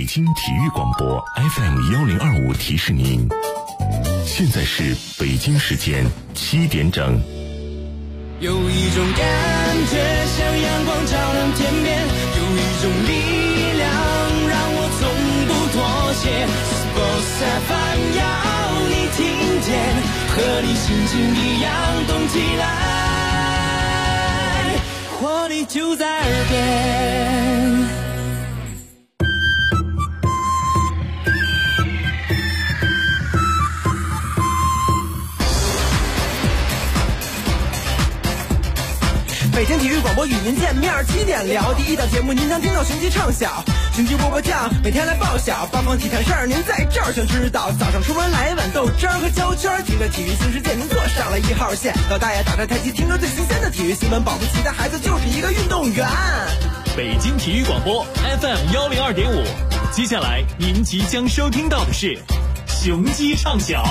京体育广播 FM1025提示您，现在是北京时间7点整。 有一种感觉像阳光照亮天边，有一种力量让我从不妥协。Sports FM 要你听见，和你心情一样动起来，活力就在耳边。 北京体育广播与您见面，7点聊第一档节目，您将听到雄鸡唱晓，雄鸡波波酱每天来报晓，八方体坛事儿您在这儿全知道。早上出门来一碗豆汁儿和焦圈，听着体育新世界您坐上了1号线。老大爷打着太极，听着最新鲜的体育新闻，保不齐的孩子就是一个运动员。 北京体育广播 FM102.5，接下来您即将收听到的是雄鸡唱晓。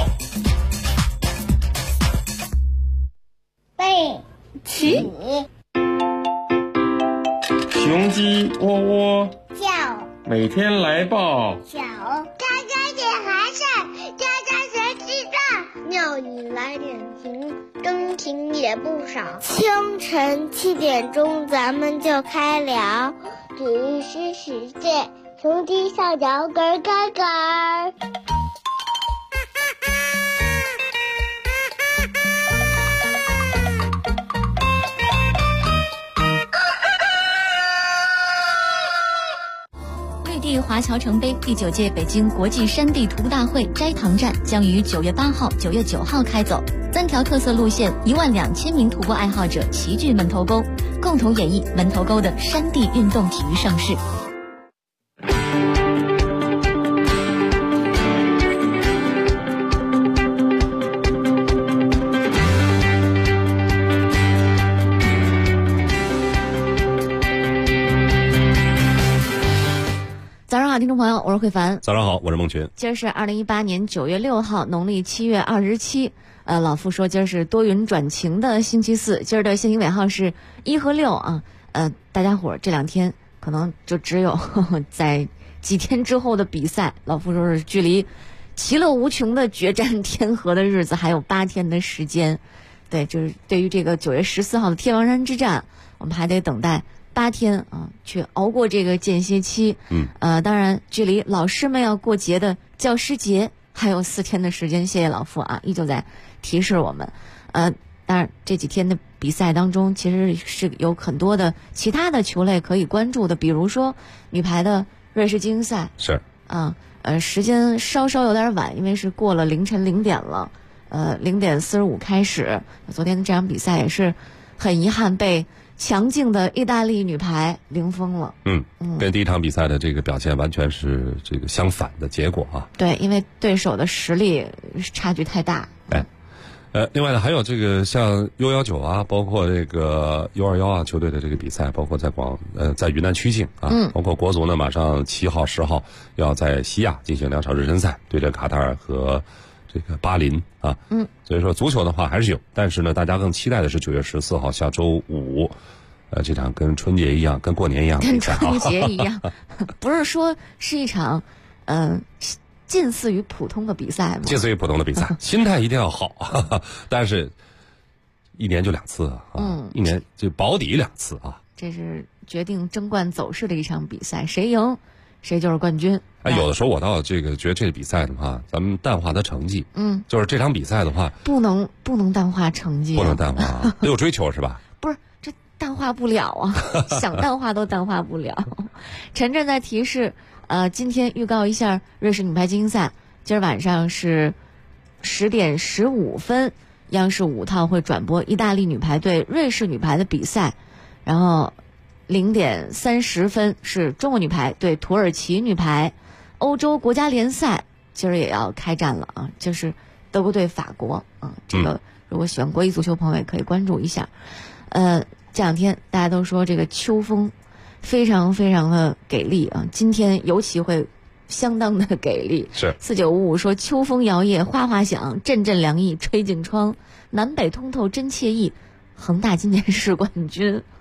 背起雄鸡窝窝叫， 每天来报小家家点寒晒，家家学鸡蛋，庙里来点情，真情也不少。清晨7点钟，咱们就开聊体育新世界，雄鸡上脚咯咯咯。 华侨城杯第9届北京国际山地徒步大会斋堂站将于9月8号、9月9号开走，3条特色路线，12000名徒步爱好者齐聚门头沟，共同演绎门头沟的山地运动体育盛世。早上好，听众朋友，我是慧凡。 早上好，我是孟群。 今儿是2018年9月6号，农历7月27。老傅说今儿是多云转晴的星期四，今儿的限行尾号是1和6啊。大家伙儿这2天可能就只有在几天之后的比赛。老傅说是距离其乐无穷的决战天河的日子还有8天的时间。对，就是对于这个9月14号的天王山之战，我们还得等待8天啊，去熬过这个间歇期。当然距离老师们要过节的教师节还有4天的时间。谢谢老傅啊，依旧在提示我们。当然这几天的比赛当中，其实是有很多的其他的球类可以关注的，比如说女排的瑞士精英赛是时间稍稍有点晚，因为是过了凌晨0点了，0点45开始。昨天的这场比赛也是很遗憾被强劲的意大利女排零封了。 跟第一场比赛的这个表现完全是这个相反的结果啊。 对，因为对手的实力差距太大。 另外呢，还有这个像U19啊，包括这个U21啊球队的这个比赛，包括在云南曲靖啊，包括国足呢，马上7号、10号要在西亚进行2场热身赛，对阵卡塔尔和这个巴林啊。所以说足球的话还是有，但是呢，大家更期待的是9月14号下周五，这场跟春节一样，跟过年一样的比赛啊， 跟春节一样，不是说是一场近似于普通的比赛吗？ 近似于普通的比赛，心态一定要好，但是1年就2次啊，1年就保底2次啊。 这是决定争冠走势的一场比赛，谁赢谁就是冠军。 有的时候我倒这个觉得这个比赛的话，咱们淡化它成绩。就是这场比赛的话， 不能淡化成绩， 不能淡化，得有追求是吧？ 不是，这淡化不了啊，想淡化都淡化不了。陈震在提示，今天预告一下瑞士女排精英赛，今儿晚上是10点15分，央视5套会转播意大利女排对瑞士女排的比赛，然后0点30分是中国女排对土耳其女排。欧洲国家联赛今儿也要开战了啊，就是德国对法国啊。这个如果喜欢国际足球朋友也可以关注一下。这2天大家都说这个秋风非常非常的给力啊，今天尤其会相当的给力。 是 4955说秋风摇曳，哗哗响，阵阵凉意吹进窗，南北通透真惬意，恒大今年是冠军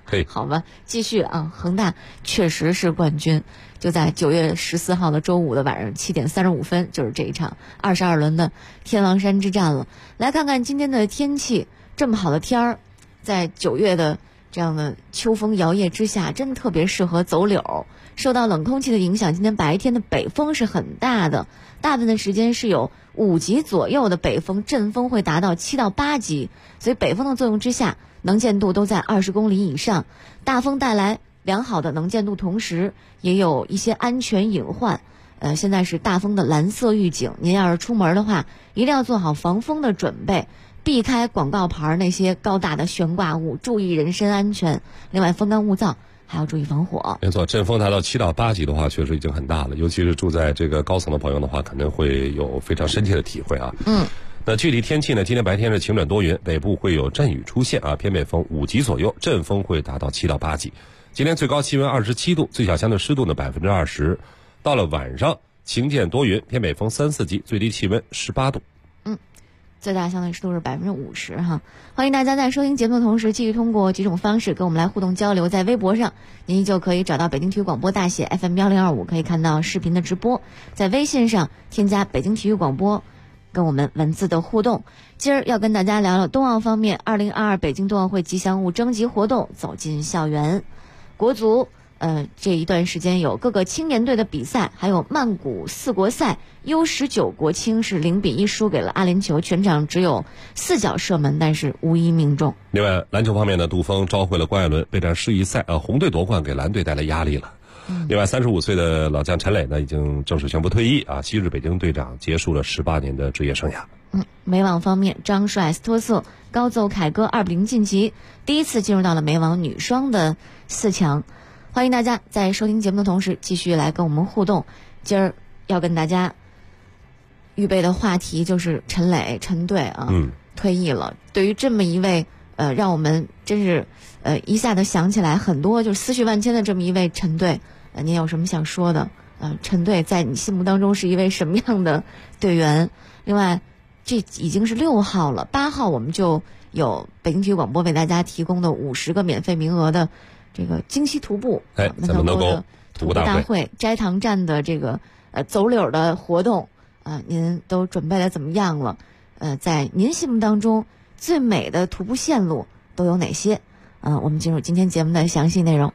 可以， 好吧，继续啊，恒大确实是冠军，就在9月14号的周五的晚上7点35分，就是这一场22轮的天王山之战了。来看看今天的天气，这么好的天儿，在9月的这样的秋风摇曳之下，真的特别适合走柳。受到冷空气的影响，今天白天的北风是很大的，大部分的时间是有5级左右的北风，阵风会达到7到8级，所以北风的作用之下，能见度都在20公里以上。大风带来良好的能见度，同时也有一些安全隐患。现在是大风的蓝色预警，您要是出门的话，一定要做好防风的准备，避开广告牌那些高大的悬挂物，注意人身安全。另外，风干物燥，还要注意防火。 没错，阵风达到7到8级的话，确实已经很大了，尤其是住在这个高层的朋友的话，肯定会有非常深切的体会啊。那具体天气呢？今天白天是晴转多云，北部会有阵雨出现啊，偏北风5级左右，阵风会达到7到8级。今天最高气温27度，最小相对湿度呢20%。到了晚上，晴间多云，偏北风3、4级，最低气温18度。 最大相对湿度是50%哈。欢迎大家在收听节目的同时，继续通过几种方式跟我们来互动交流。在微博上，您就可以找到北京体育广播大写 FM1025，可以看到视频的直播。在微信上添加北京体育广播，跟我们文字的互动。今儿要跟大家聊聊冬奥方面，2022北京冬奥会吉祥物征集活动走进校园。国足这一段时间有各个青年队的比赛，还有曼谷4国赛 U19 国青是0-1输给了阿联酋，全场只有4脚射门，但是无一命中。 另外，篮球方面呢，杜锋召回了关爱伦备战世预赛，红队夺冠给蓝队带来压力了。另外，35岁的老将陈磊呢，已经正式宣布退役啊，昔日北京队长结束了18年的职业生涯。 美网方面，张帅斯托瑟高奏凯歌2-0晋级，第一次进入到了美网女双的4强。欢迎大家在收听节目的同时继续来跟我们互动。今儿要跟大家预备的话题就是陈磊陈队啊，退役了。对于这么一位让我们真是一下子想起来很多就是思绪万千的这么一位陈队，您有什么想说的？陈队在你心目当中是一位什么样的队员？另外，这已经是6号了，8号我们就有北京体育广播为大家提供的50个免费名额的这个京西徒步， 咱们能够徒步大会斋堂站的这个走柳的活动您都准备的怎么样了？在您心目当中最美的徒步线路都有哪些？我们进入今天节目的详细内容。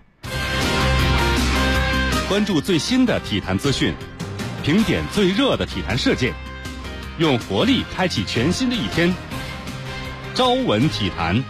关注最新的体坛资讯，评点最热的体坛事件，用活力开启全新的一天。朝闻体坛。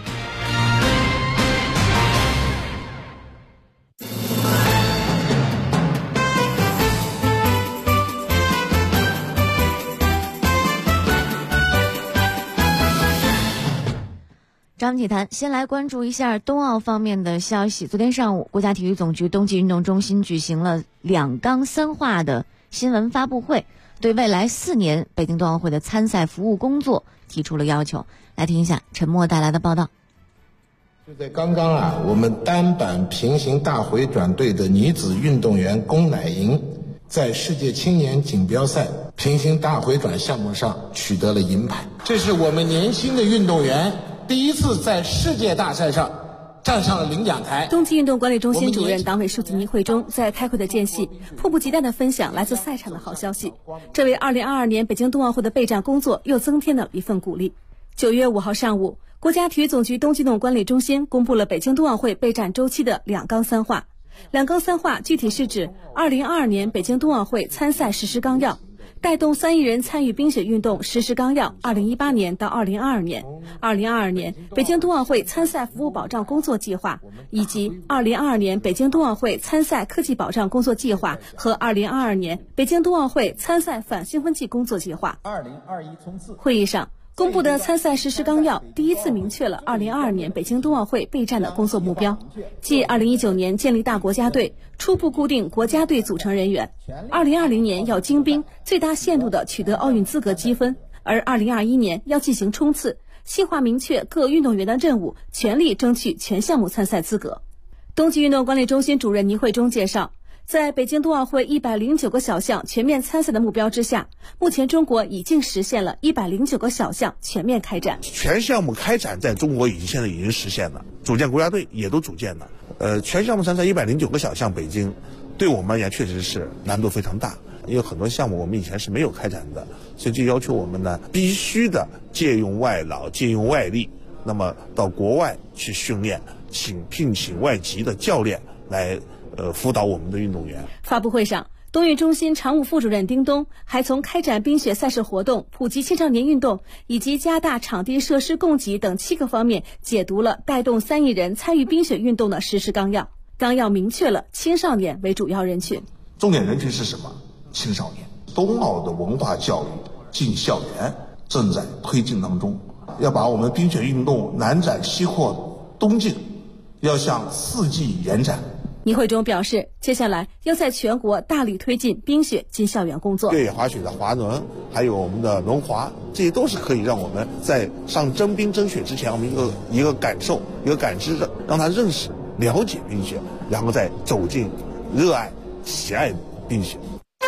朝闻体坛，先来关注一下冬奥方面的消息。昨天上午，国家体育总局冬季运动中心举行了2纲3化的新闻发布会，对未来4年北京冬奥会的参赛服务工作提出了要求。来听一下陈默带来的报道。 就在刚刚我们单板平行大回转队的女子运动员龚乃莹在世界青年锦标赛平行大回转项目上取得了银牌，这是我们年轻的运动员第一次在世界大赛上站上了领奖台。 冬季运动管理中心主任、党委书记倪慧中在开会的间隙，迫不及待地分享来自赛场的好消息，这为2022年北京冬奥会的备战工作又增添了一份鼓励。9月5号上午，国家体育总局冬季运动管理中心公布了北京冬奥会备战周期的2纲3化。2纲3化具体是指2022年北京冬奥会参赛实施纲要，带动3亿人参与冰雪运动实施纲要2018年到2022年，2022年北京冬奥会参赛服务保障工作计划，以及2022年北京冬奥会参赛科技保障工作计划和2022年北京冬奥会参赛反兴奋剂工作计划。会议上公布的参赛实施纲要第一次明确了2022年北京冬奥会备战的工作目标，即2019年建立大国家队，初步固定国家队组成人员，2020年要精兵，最大限度地取得奥运资格积分，而2021年要进行冲刺，细化明确各运动员的任务，全力争取全项目参赛资格。冬季运动管理中心主任倪慧中介绍， 在北京冬奥会109个小项全面参赛的目标之下，目前中国已经实现了109个小项全面开展。 全项目开展在中国现在已经实现了，组建国家队也都组建了。全项目参赛109个小项，北京对我们而言确实是难度非常大，因为很多项目我们以前是没有开展的，所以就要求我们呢必须的借用外劳、借用外力，那么到国外去训练，聘请外籍的教练来辅导我们的运动员。 发布会上，冬运中心常务副主任丁东还从开展冰雪赛事活动、普及青少年运动以及加大场地设施供给等7个方面解读了带动3亿人参与冰雪运动的实施纲要。纲要明确了青少年为主要人群。 重点人群是什么？青少年。冬奥的文化教育进校园正在推进当中，要把我们冰雪运动南展西扩东进，要向4季延展。 倪慧中表示，接下来要在全国大力推进冰雪进校园工作。 越野滑雪的滑轮，还有我们的轮滑，这些都是可以让我们在上真冰真雪之前，我们一个感受、一个感知，让他认识、了解冰雪，然后再走进热爱、喜爱冰雪。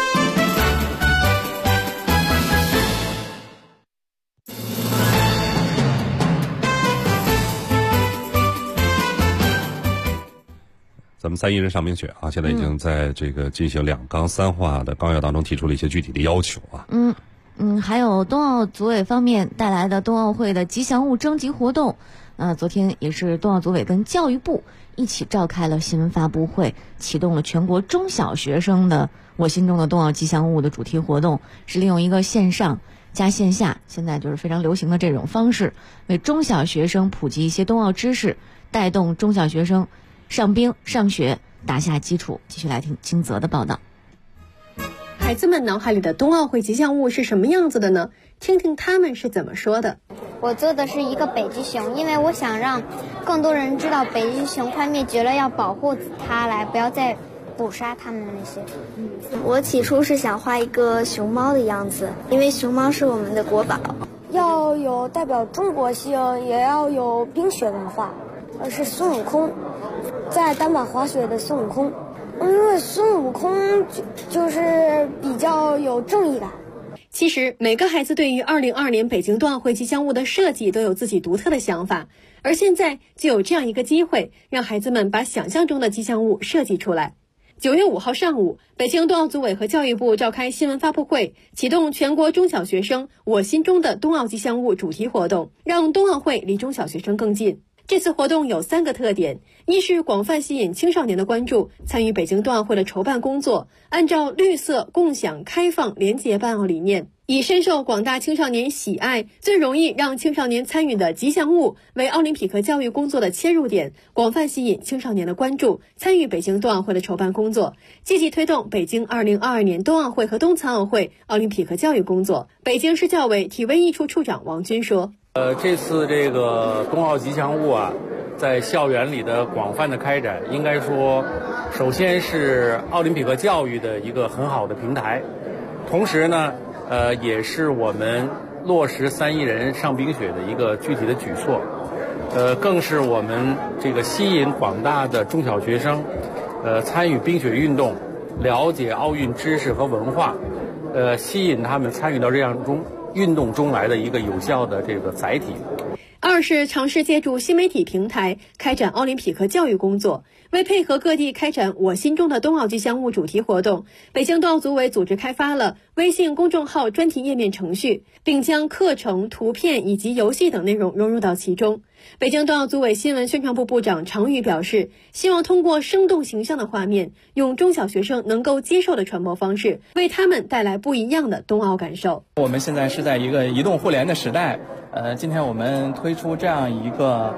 咱们3亿人上冰雪啊，现在已经在这个进行2纲3化的纲要当中提出了一些具体的要求啊。 还有冬奥组委方面带来的冬奥会的吉祥物征集活动。昨天也是冬奥组委跟教育部一起召开了新闻发布会，启动了全国中小学生的我心中的冬奥吉祥物的主题活动，是利用一个线上加线下，现在就是非常流行的这种方式，为中小学生普及一些冬奥知识，带动中小学生上冰上学打下基础。继续来听金泽的报道。 孩子们脑海里的冬奥会吉祥物是什么样子的呢？听听他们是怎么说的。 我做的是一个北极熊，因为我想让更多人知道北极熊快灭绝了，要保护它，来不要再捕杀它们那些。 我起初是想画一个熊猫的样子，因为熊猫是我们的国宝， 要有代表中国性，也要有冰雪文化。是孙悟空，在单板滑雪的孙悟空，因为孙悟空就是比较有正义感。 其实每个孩子对于2022年北京冬奥会吉祥物的设计都有自己独特的想法，而现在就有这样一个机会，让孩子们把想象中的吉祥物设计出来。9月5号上午，北京冬奥组委和教育部召开新闻发布会，启动全国中小学生我心中的冬奥吉祥物主题活动，让冬奥会离中小学生更近。这次活动有3个特点：一是广泛吸引青少年的关注，参与北京冬奥会的筹办工作，按照绿色、共享、开放、廉洁办奥理念，以深受广大青少年喜爱、最容易让青少年参与的吉祥物为奥林匹克教育工作的切入点，广泛吸引青少年的关注，参与北京冬奥会的筹办工作，积极推动北京2022年冬奥会和冬残奥会奥林匹克教育工作。北京市教委体卫艺处处长王军说。 这次这个冬奥吉祥物啊，在校园里的广泛的开展，应该说，首先是奥林匹克教育的一个很好的平台，同时呢，也是我们落实3亿人上冰雪的一个具体的举措，更是我们这个吸引广大的中小学生，参与冰雪运动，了解奥运知识和文化，吸引他们参与到这样运动中来的一个有效的这个载体。 二是尝试借助新媒体平台开展奥林匹克教育工作，为配合各地开展我心中的冬奥吉祥物主题活动，北京冬奥组委组织开发了微信公众号专题页面程序，并将课程、图片以及游戏等内容融入到其中。北京冬奥组委新闻宣传部部长常宇表示，希望通过生动形象的画面，用中小学生能够接受的传播方式，为他们带来不一样的冬奥感受。 我们现在是在一个移动互联的时代，今天我们推出这样一个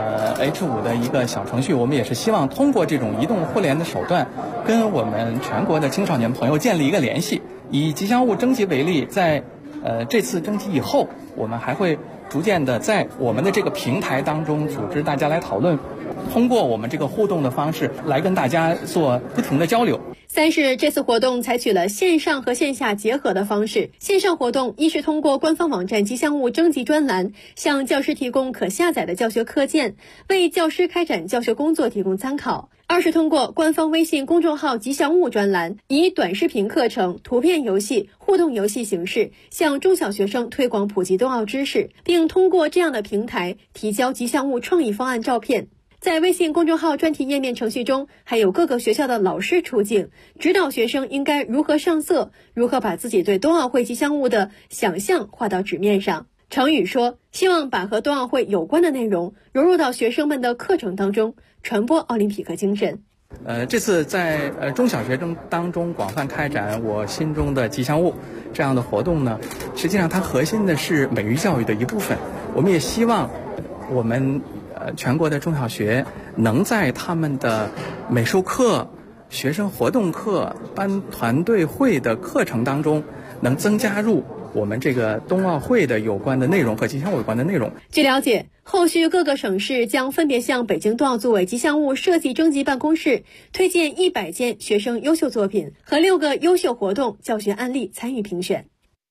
H5的一个小程序，我们也是希望通过这种移动互联的手段，跟我们全国的青少年朋友建立一个联系。以吉祥物征集为例，在这次征集以后，我们还会逐渐的在我们的这个平台当中组织大家来讨论通过我们这个互动的方式来跟大家做不停的交流。 三是这次活动采取了线上和线下结合的方式。线上活动一是通过官方网站吉祥物征集专栏，向教师提供可下载的教学课件，为教师开展教学工作提供参考；二是通过官方微信公众号吉祥物专栏，以短视频课程、图片游戏、互动游戏形式向中小学生推广普及冬奥知识，并通过这样的平台提交吉祥物创意方案照片。在微信公众号专题页面程序中，还有各个学校的老师出镜，指导学生应该如何上色，如何把自己对冬奥会吉祥物的想象画到纸面上。程宇说，希望把和冬奥会有关的内容融入到学生们的课程当中，传播奥林匹克精神。 这次在中小学生当中广泛开展我心中的吉祥物这样的活动呢，实际上它核心的是美育教育的一部分。我们也希望我们全国的中小学能在他们的美术课、学生活动课、班团队会的课程当中，能增加入我们这个冬奥会的有关的内容和吉祥物有关的内容。 据了解，后续各个省市将分别向北京冬奥组委吉祥物设计征集办公室推荐100件学生优秀作品和6个优秀活动教学案例参与评选。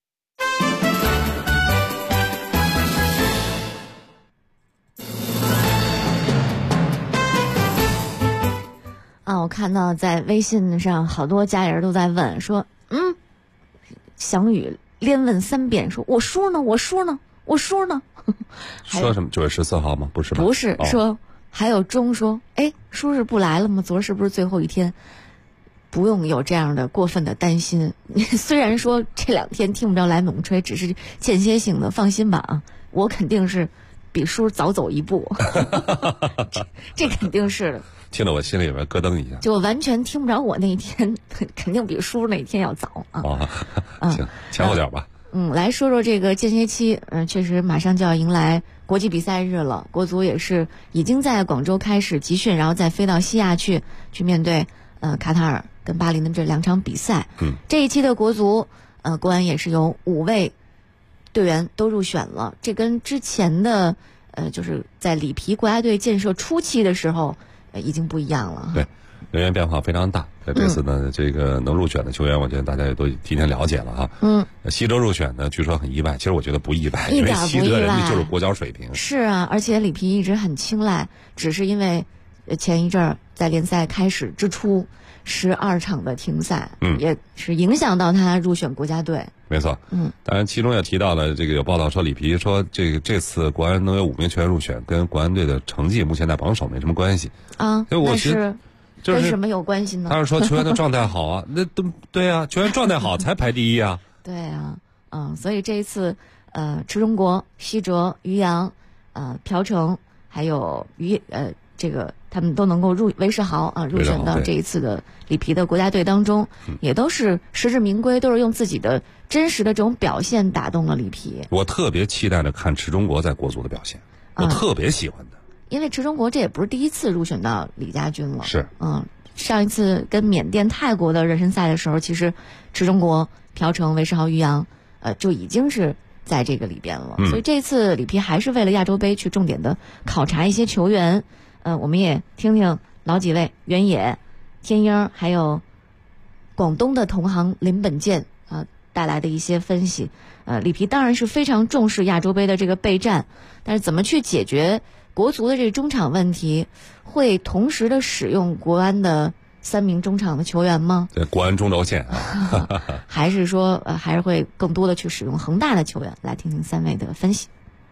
我看到在微信上好多家人都在问说，翔宇连问3遍说，我叔呢？我叔呢？我叔呢？ 说什么？9月14号吗？不是吧？ 不是，说还有钟说，叔是不来了吗？昨儿是不是最后一天？不用有这样的过分的担心。虽然说这2天听不着来猛吹，只是间歇性的，放心吧啊，我肯定是比叔早走一步。这肯定是的。 听得我心里边咯噔一下， 就完全听不着我那一天，肯定比叔那一天要早啊。 行，前后脚吧。 来说说这个间歇期，确实马上就要迎来国际比赛日了。国足也是已经在广州开始集训，然后再飞到西亚去面对卡塔尔跟巴林的这2场比赛。这一期的国足，国安也是有5位队员都入选了。这跟之前的就是在里皮国家队建设初期的时候。已经不一样了。 对，人员变化非常大。这次呢，这个能入选的球员，我觉得大家也都提前了解了哈。西德入选呢，据说很意外，其实我觉得不意外，因为西德人家就是国脚水平。 是啊，而且里皮一直很青睐，只是因为前一阵儿在联赛开始之初12场的停赛，也是影响到他入选国家队。 没错，当然其中也提到了这个有报道说里皮说这次国安能有5名球员入选，跟国安队的成绩目前在榜首没什么关系啊。 那是跟什么有关系呢？ 他是说球员的状态好啊，那都对啊，球员状态好才排第1啊。 对啊，所以这一次池忠国、西哲、于洋、朴成还有这个他们都能够韦世豪入选到这一次的里皮的国家队当中，也都是实至名归，都是用自己的真实的这种表现打动了里皮。 我特别期待着看池忠国在国足的表现，我特别喜欢的。 因为池忠国这也不是第一次入选到里家军了， 是上一次跟缅甸、泰国的热身赛的时候，其实池忠国、朴成、韦世豪、于洋就已经是在这个里边了。所以这次里皮还是为了亚洲杯去重点的考察一些球员。我们也听听老几位原野、天鹰还有广东的同行林本健带来的一些分析。里皮当然是非常重视亚洲杯的这个备战，但是怎么去解决国足的这个中场问题，会同时的使用国安的3名中场的球员吗？ 对，国安中轴线还是说还是会更多的去使用恒大的球员？来听听3位的分析。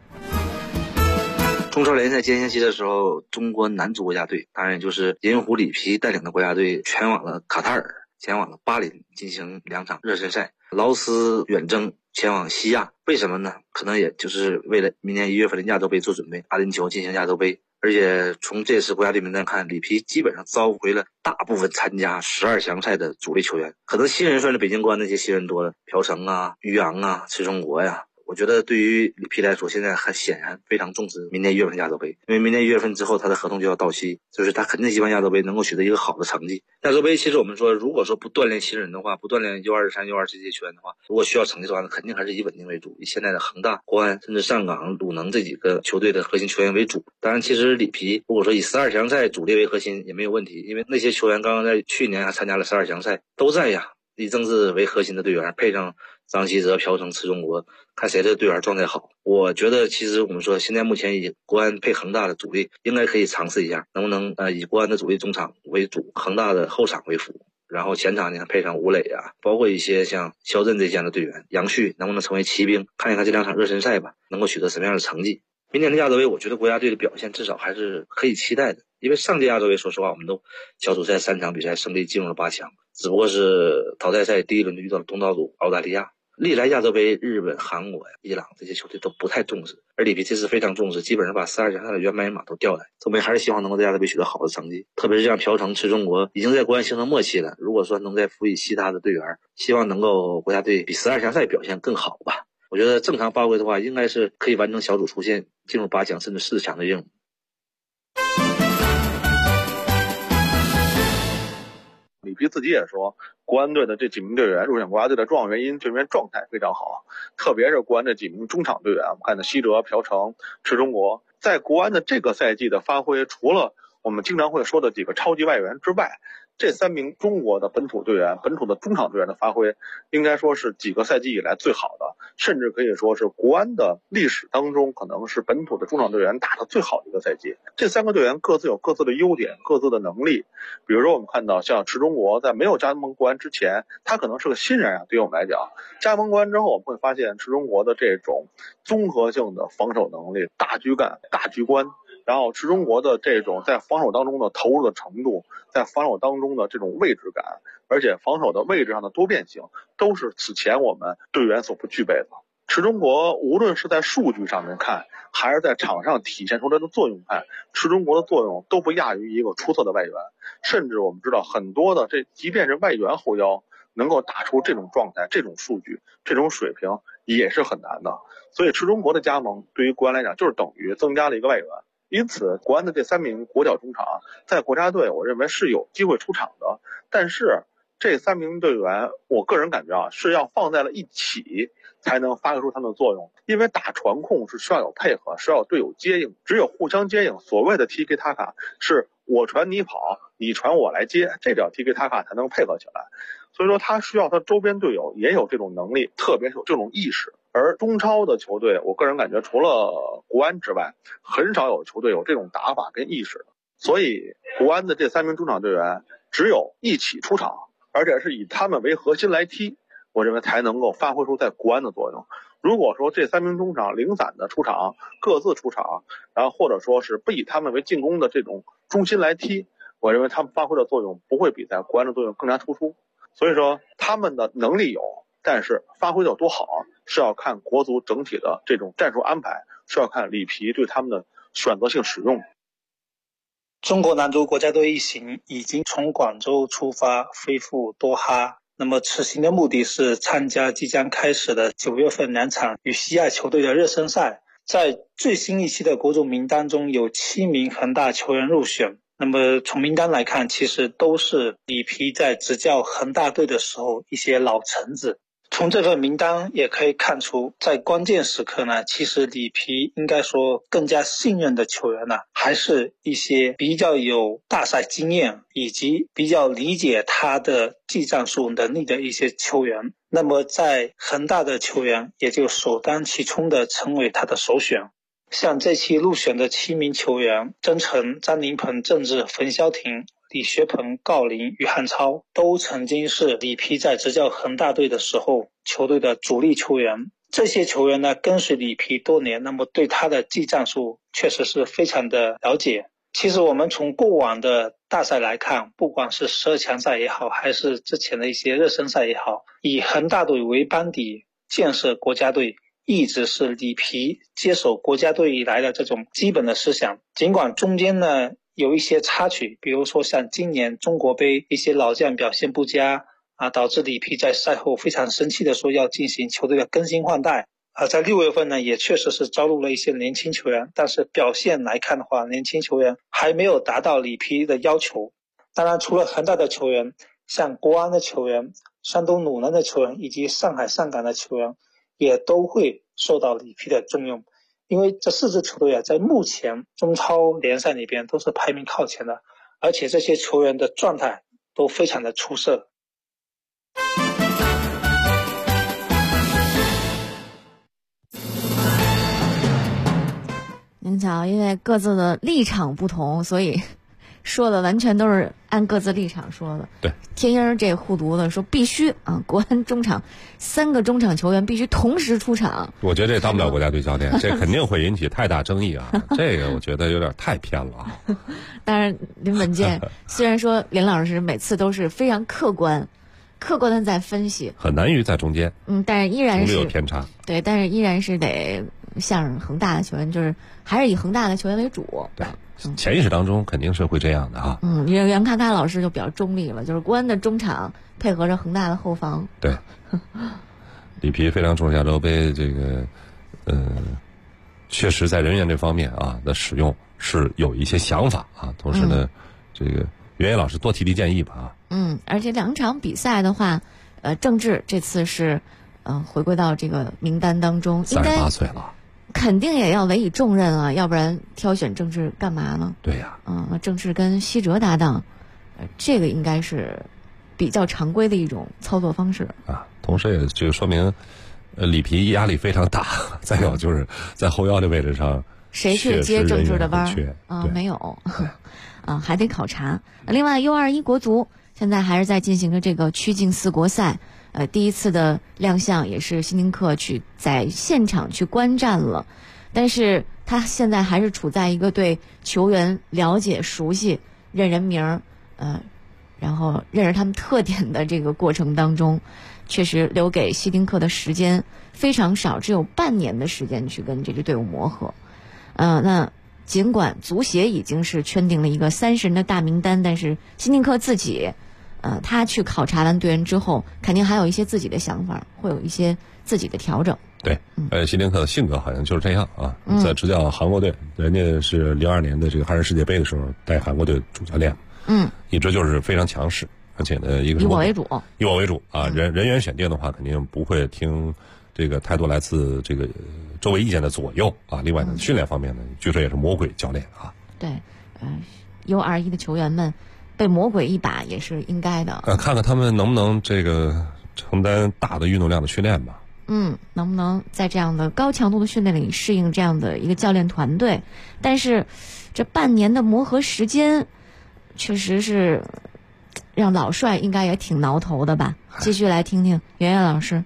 中超联赛间歇期的时候，中国男足国家队，当然也就是银狐里皮带领的国家队，前往了卡塔尔，前往了巴林进行2场热身赛。劳斯远征前往西亚，为什么呢？可能也就是为了明年1月份的亚洲杯做准备，阿联酋进行亚洲杯。而且从这次国家队名单看，里皮基本上召回了大部分参加12强赛的主力球员，可能新人算是北京国安那些新人多了，朴成啊、于洋啊、池忠国呀。 我觉得对于里皮来说，现在很显然非常重视明年1月份亚洲杯，因为明年1月份之后他的合同就要到期，就是他肯定希望亚洲杯能够取得一个好的成绩。亚洲杯其实我们说，如果说不锻炼新人的话，不锻炼U23、U20这些球员的话，如果需要成绩的话，肯定还是以稳定为主，以现在的恒大、国安甚至上港、鲁能这几个球队的核心球员为主。当然，其实里皮如果说以12强赛主力为核心也没有问题，因为那些球员刚刚在去年还参加了12强赛，都在呀。以郑智为核心的队员，配上张稀哲、朴成、池中国，看谁的队员状态好。我觉得其实我们说现在目前以国安配恒大的主力，应该可以尝试一下，能不能以国安的主力中场为主，恒大的后场为辅，然后前场呢配上吴磊啊，包括一些像肖震这样的队员，杨旭能不能成为骑兵，看一看这2场热身赛吧，能够取得什么样的成绩。明年的亚洲杯，我觉得国家队的表现至少还是可以期待的，因为上届亚洲杯说实话我们都小组赛3场比赛胜利进入了8强，只不过是淘汰赛第一轮就遇到了东道主澳大利亚。历来亚洲杯日本、韩国、伊朗这些球队都不太重视，而里皮这次非常重视，基本上把12强赛的原班人马都调来，证明还是希望能够在亚洲杯取得好的成绩。特别是像朴成、池中国已经在国安形成默契了，如果说能再辅以其他的队员，希望能够国家队比12强赛表现更好吧。我觉得正常发挥的话，应该是可以完成小组出线，进入8强甚至4强的任务。 里皮自己也说，国安队的这几名队员入选国家队的重要原因，就因为状态非常好，特别是国安这几名中场队员，我们看到希哲、朴成、池中国，在国安的这个赛季的发挥，除了我们经常会说的几个超级外援之外，这3名中国的本土队员、本土的中场队员的发挥，应该说是几个赛季以来最好的，甚至可以说是国安的历史当中可能是本土的中场队员打得最好的一个赛季。这3个队员各自有各自的优点、各自的能力。比如说我们看到像池中国在没有加盟国安之前，他可能是个新人啊，对于我们来讲，加盟国安之后，我们会发现池中国的这种综合性的防守能力、大局感、大局观，然后池中国的这种在防守当中的投入的程度，在防守当中的这种位置感，而且防守的位置上的多变性，都是此前我们队员所不具备的。池中国无论是在数据上面看，还是在场上体现出来的作用看，池中国的作用都不亚于一个出色的外援。甚至我们知道很多的即便是外援后腰能够打出这种状态、这种数据、这种水平也是很难的。所以池中国的加盟对于国安来讲就是等于增加了一个外援。因此国安的这3名国脚中场在国家队我认为是有机会出场的，但是这3名队员我个人感觉是要放在了一起才能发挥出他们的作用，因为打传控是需要有配合，需要有队友接应，只有互相接应，所谓的 TK 塔卡是我传你跑，你传我来接，这叫 TK 塔卡才能配合起来。所以说他需要他周边队友也有这种能力，特别是有这种意识。而中超的球队我个人感觉除了国安之外，很少有球队有这种打法跟意识的。所以国安的这3名中场队员只有一起出场，而且是以他们为核心来踢，我认为才能够发挥出在国安的作用。如果说这3名中场零散的出场，各自出场，然后或者说是不以他们为进攻的这种中心来踢，我认为他们发挥的作用不会比在国安的作用更加突出。所以说他们的能力有，但是发挥的有多好是要看国足整体的这种战术安排，是要看里皮对他们的选择性使用。 中国男足国家队一行已经从广州出发飞赴多哈，那么此行的目的是参加即将开始的9月份2场与西亚球队的热身赛。在最新一期的国足名单中有7名恒大球员入选，那么从名单来看，其实都是里皮在执教恒大队的时候一些老臣子。从这份名单也可以看出，在关键时刻呢，其实里皮应该说更加信任的球员呢，还是一些比较有大赛经验以及比较理解他的技战术能力的一些球员。那么在恒大的球员也就首当其冲的成为他的首选。像这期入选的7名球员，曾诚、张琳芃、郑智、冯潇霆、李学鹏、郜林、于汉超都曾经是里皮在执教恒大队的时候球队的主力球员。这些球员呢，跟随里皮多年，那么对他的技战术确实是非常的了解。其实我们从过往的大赛来看，不管是12强赛也好，还是之前的一些热身赛也好，以恒大队为班底建设国家队，一直是里皮接手国家队以来的这种基本的思想。尽管中间呢有一些插曲，比如说像今年中国杯一些老将表现不佳导致里皮在赛后非常生气的说要进行球队的更新换代， 在6月份呢，也确实是招入了一些年轻球员，但是表现来看的话，年轻球员还没有达到里皮的要求。当然，除了恒大的球员，像国安的球员、山东鲁能的球员以及上海上港的球员，也都会受到里皮的重用。因为这4支球队在目前中超联赛里边都是排名靠前的，而且这些球员的状态都非常的出色。 您瞧，因为各自的立场不同，所以说的完全都是按各自立场说的。 对， 天鹰这护犊子说必须啊，国安中场3个中场球员必须同时出场。 我觉得这当不了国家队教练，这肯定会引起太大争议啊！这个我觉得有点太偏了啊。 当然，林本健虽然说林老师每次都是非常客观的在分析， 很难于在中间。 但是依然是有偏差。 对，但是依然是得像恒大的球员，就是还是以恒大的球员为主。 对，潜意识当中肯定是会这样的啊。 袁咔咔老师就比较中立了，就是国安的中场配合着恒大的后防。 对，里皮非常重视亚洲杯，这个确实在人员这方面啊的使用是有一些想法啊，同时呢，这个袁野老师多提提建议吧啊。 而且2场比赛的话，郑智这次是回归到这个名单当中，应该 38岁了。 肯定也要委以重任啊，要不然挑选郑智干嘛呢？ 对呀， 郑智跟西哲搭档，这个应该是比较常规的一种操作方式啊。同时也这个说明，里皮压力非常大。再有就是在后腰的位置上， 谁去接郑智的班啊？没有还得考察。另外 U21 国足现在还是在进行着这个曲靖4国赛。第一次的亮相也是希丁克去在现场去观战了，但是他现在还是处在一个对球员了解、熟悉、认人名然后认识他们特点的这个过程当中，确实留给希丁克的时间非常少，只有半年的时间去跟这支队伍磨合。那尽管足协已经是圈定了一个30人的大名单，但是希丁克自己他去考察完队员之后，肯定还有一些自己的想法，会有一些自己的调整。 对，希丁克的性格好像就是这样啊。在执教韩国队，人家是02年的这个韩日世界杯的时候带韩国队主教练，一直就是非常强势，而且呢，一个以我为主啊。人员选定的话，肯定不会听这个太多来自这个周围意见的左右啊。另外呢，训练方面呢，据说也是魔鬼教练啊。 对，U21的球员们被魔鬼一把也是应该的。 看看他们能不能这个承担大的运动量的训练吧。 能不能在这样的高强度的训练里适应这样的一个教练团队？但是这半年的磨合时间，确实是让老帅应该也挺挠头的吧？继续来听听袁岳老师。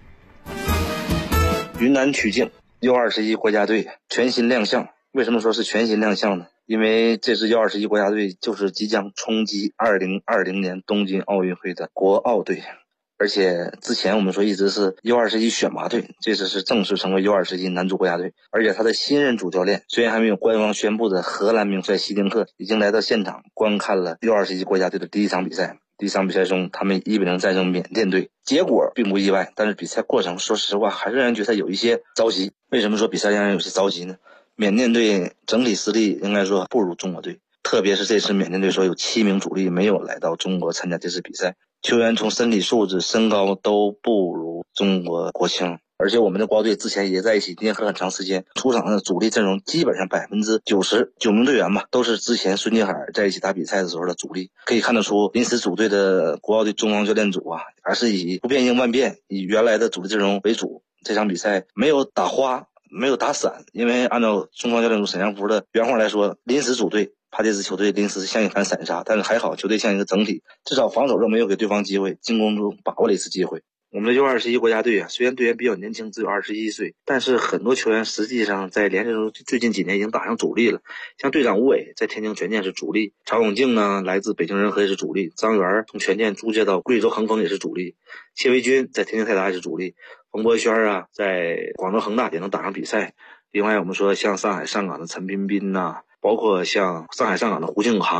云南曲靖 U21 国家队全新亮相，为什么说是全新亮相呢？因为这支 U21 国家队就是即将冲击2020年东京奥运会的国奥队，而且之前我们说一直是 U21 选拔队，这次是正式成为 U21 男足国家队。而且他的新任主教练虽然还没有官方宣布的荷兰名帅希丁克已经来到现场观看了 U21 国家队的第一场比赛。第一场比赛中，他们1-0战胜缅甸队，结果并不意外，但是比赛过程说实话还是让人觉得有一些着急。为什么说比赛让人有些着急呢？缅甸队整体实力应该说不如中国队，特别是这次缅甸队说有7名主力没有来到中国参加这次比赛，球员从身体素质、身高都不如中国国青。而且我们的国奥队之前也在一起练合很长时间，出场的主力阵容基本上99名队员吧，都是之前孙继海在一起打比赛的时候的主力。可以看得出临时组队的国奥队中方教练组啊，还是以不变应万变，以原来的主力阵容为主。这场比赛没有打花，没有打散，因为按照中方教练组沈阳福的原话来说，临时组队怕这支球队临时像一盘散沙，但是还好球队像一个整体，至少防守中没有给对方机会，进攻中把握了一次机会。我们的 U21 国家队啊，虽然队员比较年轻，只有21岁，但是很多球员实际上在联赛中最近几年已经打上主力了。像队长吴伟在天津权健是主力，曹永静呢来自北京人和也是主力，张元从权健租借到贵州恒丰也是主力，谢维军在天津泰达也是主力，冯博轩啊在广州恒大也能打上比赛。另外我们说像上海上港的陈彬彬呐，包括像上海上港的胡庆航，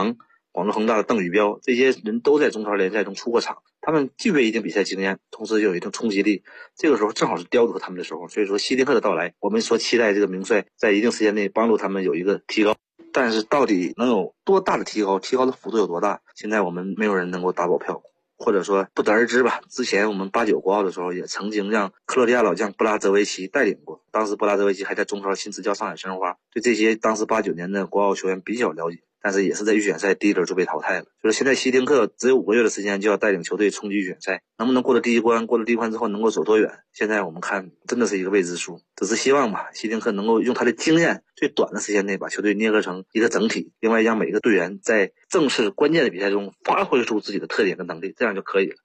广州恒大的邓宇彪，这些人都在中超联赛中出过场，他们具备一定比赛经验，同时有一定冲击力，这个时候正好是雕琢他们的时候。所以说希丁克的到来，我们说期待这个名帅在一定时间内帮助他们有一个提高，但是到底能有多大的提高，提高的幅度有多大，现在我们没有人能够打保票，或者说不得而知吧。之前我们89国奥的时候也曾经让克罗地亚老将布拉泽维奇带领过，当时布拉泽维奇还在中超新执教上海申花，对这些当时89年的国奥球员比较了解，但是也是在预选赛第一轮就被淘汰了。就是现在希丁克只有5个月的时间就要带领球队冲击预选赛，能不能过了第一关，过了第一关之后能够走多远，现在我们看真的是一个未知数。只是希望吧，希丁克能够用他的经验，最短的时间内把球队捏合成一个整体，另外让每个队员在正式关键的比赛中发挥出自己的特点跟能力，这样就可以了。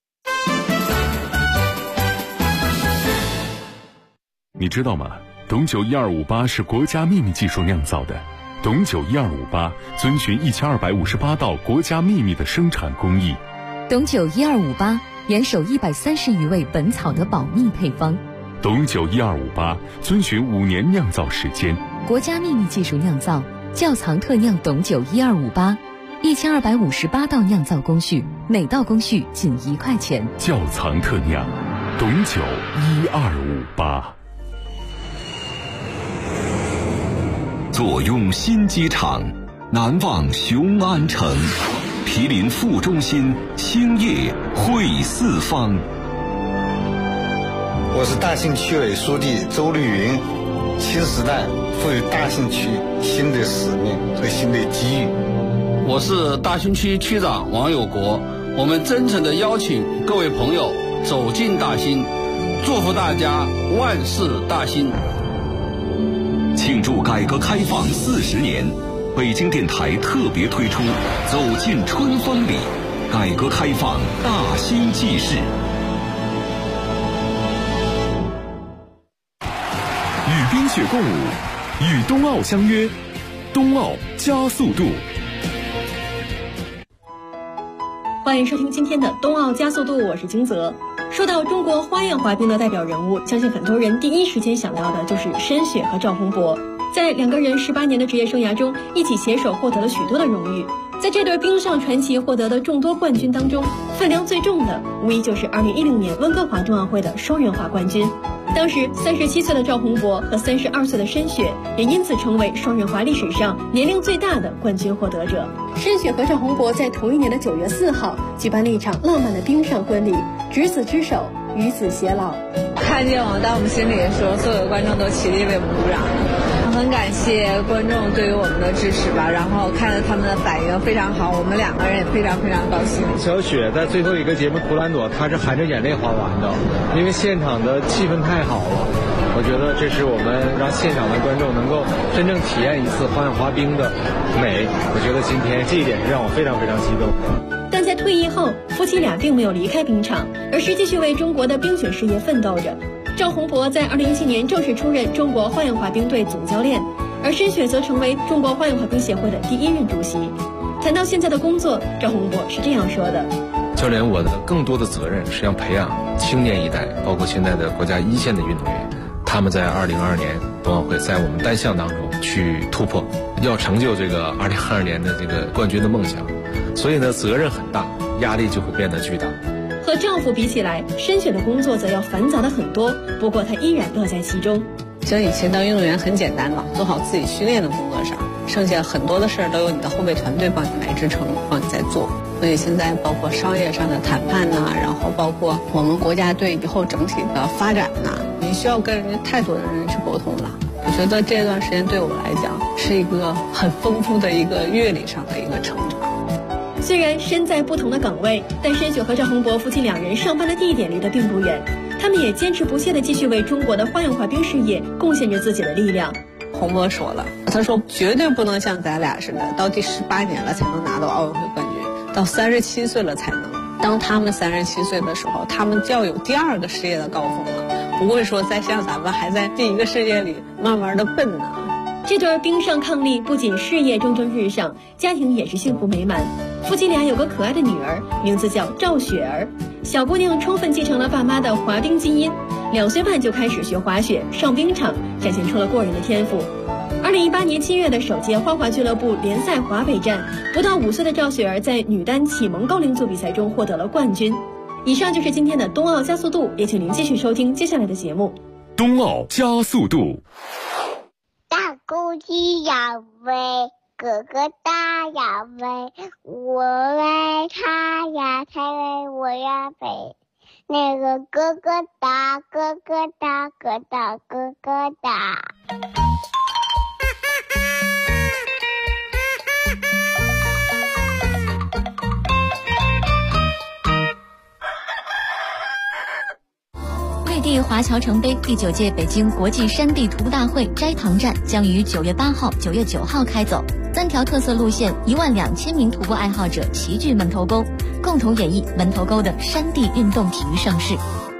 你知道吗？董酒1258是国家秘密技术酿造的。董酒1258遵循1258道国家秘密的生产工艺。 董酒1258严守130余味本草的保密配方。 董酒1258遵循5年酿造时间， 国家秘密技术酿造，窖藏特酿董酒1258，1258道酿造工序，每道工序仅1块钱。 窖藏特酿，董酒1258。 坐拥新机场，难忘雄安城，毗邻副中心，兴业汇四方。 我是大兴区委书记周绿云。新时代赋予大兴区新的使命和新的机遇。 我是大兴区区长王有国。我们真诚地邀请各位朋友走进大兴，祝福大家万事大兴。 庆祝改革开放40年，北京电台特别推出走进春风里，改革开放大兴纪事。 与冰雪共舞，与冬奥相约，冬奥加速度。 欢迎收听今天的冬奥加速度，我是金泽。说到中国花样滑冰的代表人物，相信很多人第一时间想到的就是申雪和赵宏博。在2个人18年的职业生涯中，一起携手获得了许多的荣誉。在这对冰上传奇获得的众多冠军当中，分量最重的无疑就是2016年温哥华冬奥会的双人滑冠军。当时37岁的赵宏博和32岁的申雪也因此成为双人滑历史上年龄最大的冠军获得者。申雪和赵宏博在同一年的9月4号举办了一场浪漫的冰上婚礼，执子之手，与子偕老。 看见我到我们心里的时候，所有的观众都起立为我们鼓掌。很感谢观众对于我们的支持吧，然后看着他们的反应非常好，我们2个人也非常非常高兴。 小雪在最后一个节目图兰朵，她是含着眼泪滑完的，因为现场的气氛太好了。我觉得这是我们让现场的观众能够真正体验一次花样滑冰的美。我觉得今天这一点是让我非常非常激动。 但在退役后，夫妻俩并没有离开冰场，而是继续为中国的冰雪事业奋斗着。赵宏博在2017年正式出任中国花样滑冰队总教练，而申雪则成为中国花样滑冰协会的第1任主席。谈到现在的工作，赵宏博是这样说的： 教练，我的更多的责任是要培养青年一代，包括现在的国家一线的运动员，他们在2022年冬奥会在我们单项当中去突破，要成就这个2022年的这个冠军的梦想。所以呢，责任很大，压力就会变得巨大。 和丈夫比起来，申雪的工作则要繁杂的很多，不过她依然乐在其中。 其实以前当运动员很简单嘛，做好自己训练的工作上，剩下很多的事儿都由你的后备团队帮你来支撑，帮你在做。所以现在包括商业上的谈判呐，然后包括我们国家队以后整体的发展呐，你需要跟人家太多的人去沟通了。我觉得这段时间对我来讲是一个很丰富的一个阅历上的一个成长。 虽然身在不同的岗位，但申雪和赵宏博夫妻2人上班的地点离得并不远，他们也坚持不懈地继续为中国的花样滑冰事业贡献着自己的力量。 宏博说了，他说绝对不能像咱俩似的，到第18年了才能拿到奥运会冠军，到37岁了才能。当他们37岁的时候，他们就要有第2个事业的高峰了，不会说再像咱们还在第1个事业里慢慢的奔呢。 这对冰上伉俪不仅事业蒸蒸日上，家庭也是幸福美满。夫妻俩有个可爱的女儿，名字叫赵雪儿。小姑娘充分继承了爸妈的滑冰基因，2岁半就开始学滑雪，上冰场，展现出了过人的天赋。 2018年7月的首届花滑俱乐部联赛华北站，不到5岁的赵雪儿在女单启蒙高龄组比赛中获得了冠军。以上就是今天的冬奥加速度，也请您继续收听接下来的节目。 冬奥加速度。 大公鸡要飞，哥哥大要飞，我为他呀，才为我呀飞。那个哥哥大，哥哥大，哥大哥哥大。 绿地华侨城杯第9届北京国际山地徒步大会斋堂站将于9月8号、9月9号开走，3条特色路线，12000名徒步爱好者齐聚门头沟，共同演绎门头沟的山地运动体育盛世。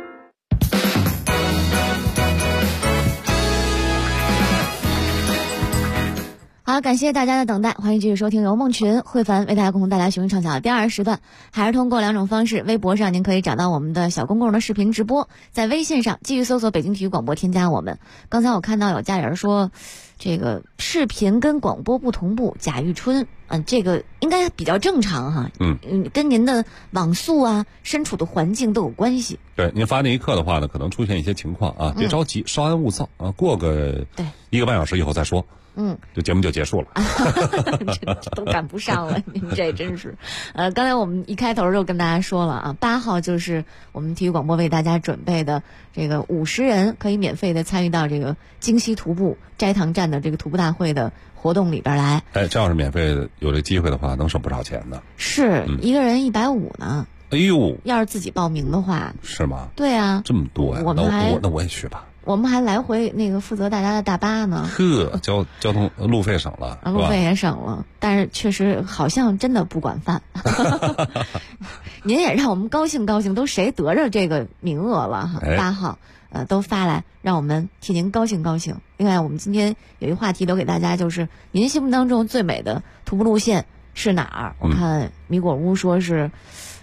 好，感谢大家的等待，欢迎继续收听由梦群、慧凡为大家共同带来雄鹰唱响的第2时段，还是通过2种方式，微博上您可以找到我们的小公共的视频直播，在微信上继续搜索北京体育广播添加我们。刚才我看到有家人说这个视频跟广播不同步，贾玉春，这个应该比较正常哈，跟您的网速啊、身处的环境都有关系。 对，您发那一刻的话呢，可能出现一些情况啊，别着急，稍安勿躁啊，过个1个半小时以后再说。这节目就结束了， 这都赶不上了，您这真是。刚才我们一开头就跟大家说了啊，8号就是我们体育广播为大家准备的这个50人可以免费的参与到这个京西徒步斋堂站的这个徒步大会的活动里边来。 这要是免费的，有这机会的话，能省不少钱的。 是一个人150呢。 哎呦， 要是自己报名的话， 是吗？ 对啊， 这么多呀！那我也去吧。 我们还来回那个负责大家的大巴呢。 交通路费省了， 路费也省了，但是确实好像真的不管饭。您也让我们高兴高兴，都谁得着这个名额了哈？8号，都发来，让我们替您高兴高兴。另外，我们今天有一话题留给大家，就是您心目当中最美的徒步路线是哪儿？我看米果屋说是，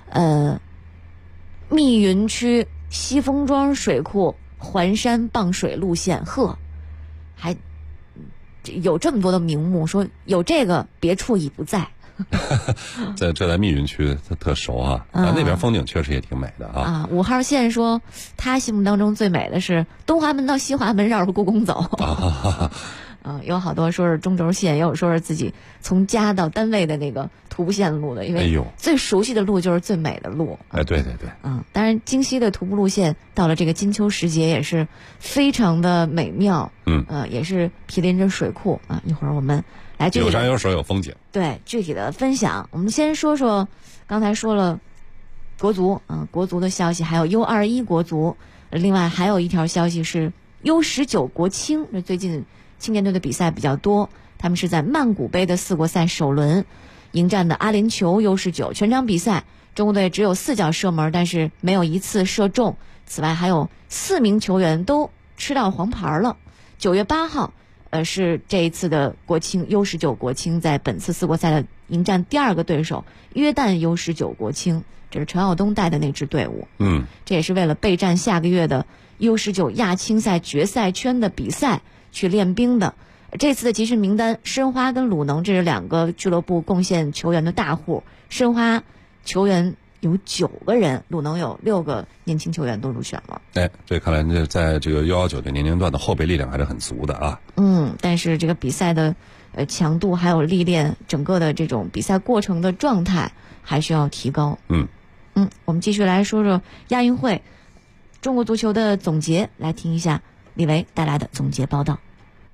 密云区西风庄水库环山傍水路线，还有这么多的名目，说有这个别处已不在。 这在密云区特熟啊，那边风景确实也挺美的啊。 5号线说他心目当中最美的是东华门到西华门绕着故宫走。有好多说是中轴线，也有说是自己从家到单位的那个徒步线路的，因为最熟悉的路就是最美的路。 对。 当然京西的徒步路线到了这个金秋时节也是非常的美妙。也是毗邻着水库啊。一会儿我们来有山有水有风景。对， 具体的分享，我们先说说刚才说了国足国足的消息，还有 U21 国足，另外还有一条消息是 U19 国青，这最近青年队的比赛比较多，他们是在曼谷杯的4国赛首轮迎战的阿联酋 U19， 全场比赛中国队只有4脚射门，但是没有一次射中，此外还有4名球员都吃到黄牌了。9月8号是这一次的国青 U19 国青在本次4国赛的迎战第2个对手约旦 U19 国青，这是陈晓东带的那支队伍。这也是为了备战下个月的 U19 亚青赛决赛圈的比赛去练兵的。这次的集训名单，申花跟鲁能这是2个俱乐部贡献球员的大户，申花球员有9个人，鲁能有6个年轻球员都入选了。 这看来在这个U19的年龄段的后备力量还是很足的啊。 但是这个比赛的强度还有历练，整个的这种比赛过程的状态还需要提高。我们继续来说说亚运会中国足球的总结，来听一下李维带来的总结报道。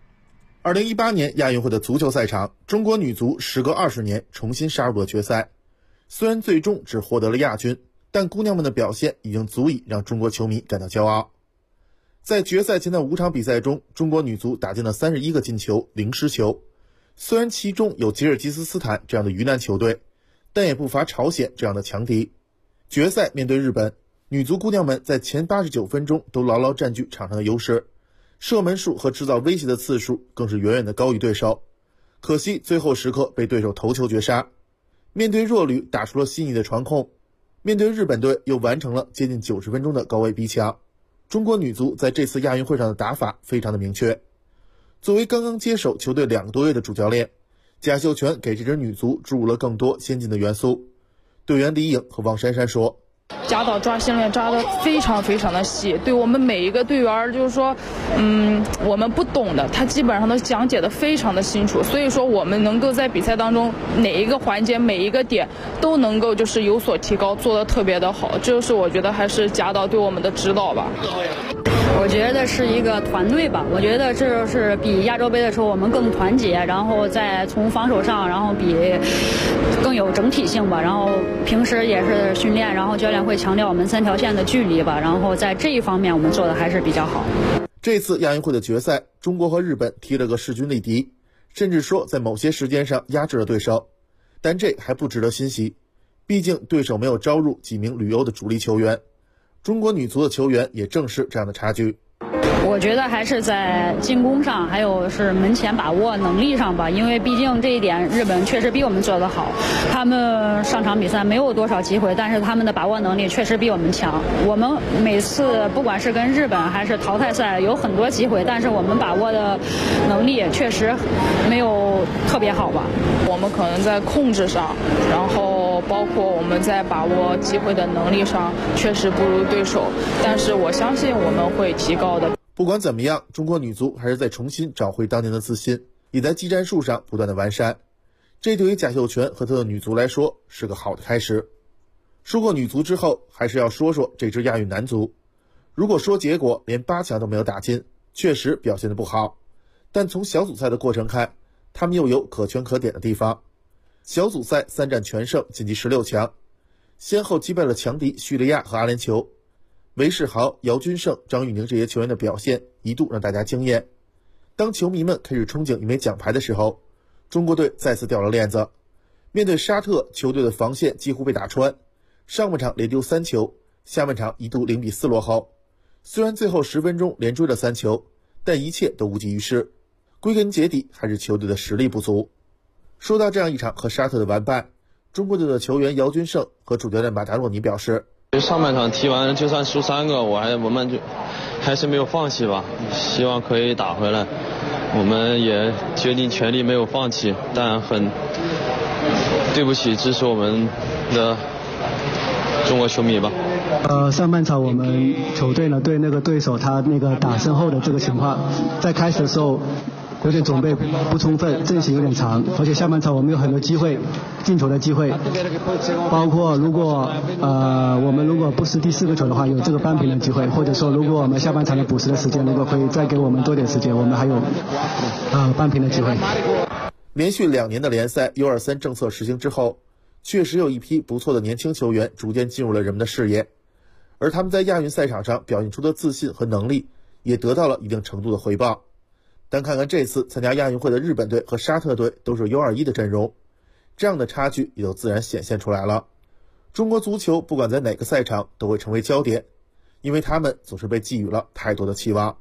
2018年亚运会的足球赛场，中国女足时隔20年重新杀入了决赛。虽然最终只获得了亚军，但姑娘们的表现已经足以让中国球迷感到骄傲。在决赛前的5场比赛中，中国女足打进了31个进球，0失球。虽然其中有吉尔吉斯斯坦这样的鱼腩球队，但也不乏朝鲜这样的强敌。决赛面对日本，女足姑娘们在前89分钟都牢牢占据场上的优势，射门数和制造威胁的次数更是远远的高于对手。可惜最后时刻被对手头球绝杀。面对弱旅打出了细腻的传控，面对日本队又完成了接近90分钟的高位逼抢。中国女足在这次亚运会上的打法非常的明确， 作为刚刚接手球队2个多月的主教练，贾秀全给这支女足注入了更多先进的元素。队员李颖和王珊珊说， 贾导抓心链抓得非常非常的细，对我们每一个队员就是说，我们不懂的，他基本上都讲解得非常的清楚，所以说我们能够在比赛当中哪一个环节每一个点都能够就是有所提高，做得特别的好，这就是我觉得还是贾导对我们的指导吧。 我觉得是一个团队吧，我觉得这是比亚洲杯的时候我们更团结，然后再从防守上，然后比更有整体性吧，然后平时也是训练，然后教练会强调我们3条线的距离吧，然后在这一方面我们做的还是比较好。 这次亚运会的决赛，中国和日本踢了个势均力敌，甚至说在某些时间上压制了对手，但这还不值得欣喜，毕竟对手没有招入几名旅欧的主力球员，中国女足的球员也正是这样的差距。 我觉得还是在进攻上，还有是门前把握能力上吧，因为毕竟这一点日本确实比我们做得好，他们上场比赛没有多少机会，但是他们的把握能力确实比我们强。我们每次不管是跟日本还是淘汰赛有很多机会，但是我们把握的能力确实没有特别好吧。 我们可能在控制上，然后包括我们在把握机会的能力上确实不如对手，但是我相信我们会提高的。 不管怎么样，中国女足还是在重新找回当年的自信，也在技战术上不断的完善。这对于贾秀全和他的女足来说是个好的开始。说过女足之后，还是要说说这支亚运男足。如果说结果连8强都没有打进，确实表现得不好，但从小组赛的过程看，他们又有可圈可点的地方。小组赛3战全胜，晋级16强，先后击败了强敌叙利亚和阿联酋。韦世豪、姚军胜、张玉宁这些球员的表现一度让大家惊艳。当球迷们开始憧憬一枚奖牌的时候，中国队再次掉了链子。面对沙特，球队的防线几乎被打穿，上半场连丢3球，下半场一度0比4落后。虽然最后10分钟连追了3球，但一切都无济于事。归根结底还是球队的实力不足。说到这样一场和沙特的完败，中国队的球员姚军胜和主教练马达洛尼表示， 上半场踢完就算输3个，我们就还是没有放弃吧，希望可以打回来。我们也决定全力没有放弃，但很对不起支持我们的中国球迷吧。 上半场我们球队呢对那个对手他那个打身后的这个情况，在开始的时候有点准备不充分，阵型有点长，而且下半场我们有很多机会进球的机会，包括如果我们如果不失第4个球的话，有这个扳平的机会，或者说如果我们下半场的补时的时间如果可以再给我们多点时间，我们还有扳平的机会。 连续2年的联赛 U23 政策实行之后，确实有一批不错的年轻球员逐渐进入了人们的视野，而他们在亚运赛场上表现出的自信和能力也得到了一定程度的回报。但看看这次参加亚运会的日本队和沙特队都是 U21 的阵容，这样的差距也就自然显现出来了。中国足球不管在哪个赛场都会成为焦点，因为他们总是被寄予了太多的期望。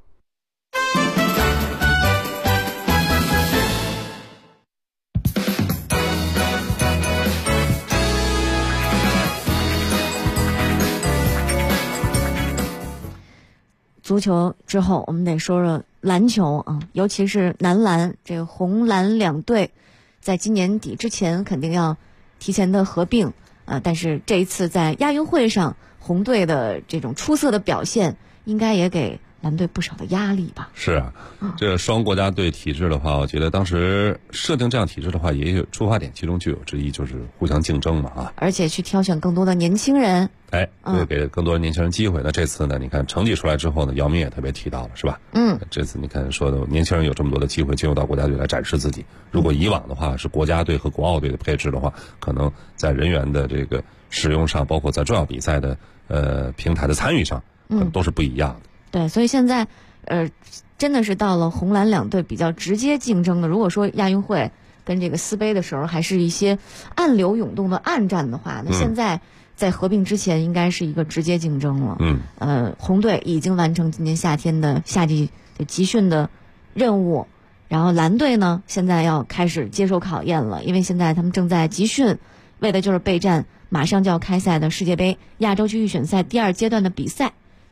足球之后，我们得说说篮球啊，尤其是男篮，这个红蓝2队，在今年底之前肯定要提前的合并但是这一次在亚运会上，红队的这种出色的表现，应该也给蓝队不少的压力吧？ 是啊，这个双国家队体制的话，我觉得当时设定这样体制的话，也有出发点，其中就有之一就是互相竞争嘛而且去挑选更多的年轻人。 对，给更多年轻人机会。那这次呢，你看成绩出来之后呢，姚明也特别提到了，是吧？这次你看说的年轻人有这么多的机会进入到国家队来展示自己。如果以往的话是国家队和国奥队的配置的话，可能在人员的这个使用上，包括在重要比赛的平台的参与上，可能都是不一样的。 对，所以现在真的是到了红蓝2队比较直接竞争的。如果说亚运会跟这个斯杯的时候还是一些暗流涌动的暗战的话，那现在在合并之前应该是一个直接竞争了。红队已经完成今年夏天的夏季的集训的任务，然后蓝队呢现在要开始接受考验了，因为现在他们正在集训，为的就是备战马上就要开赛的世界杯亚洲区预选赛第2阶段的比赛。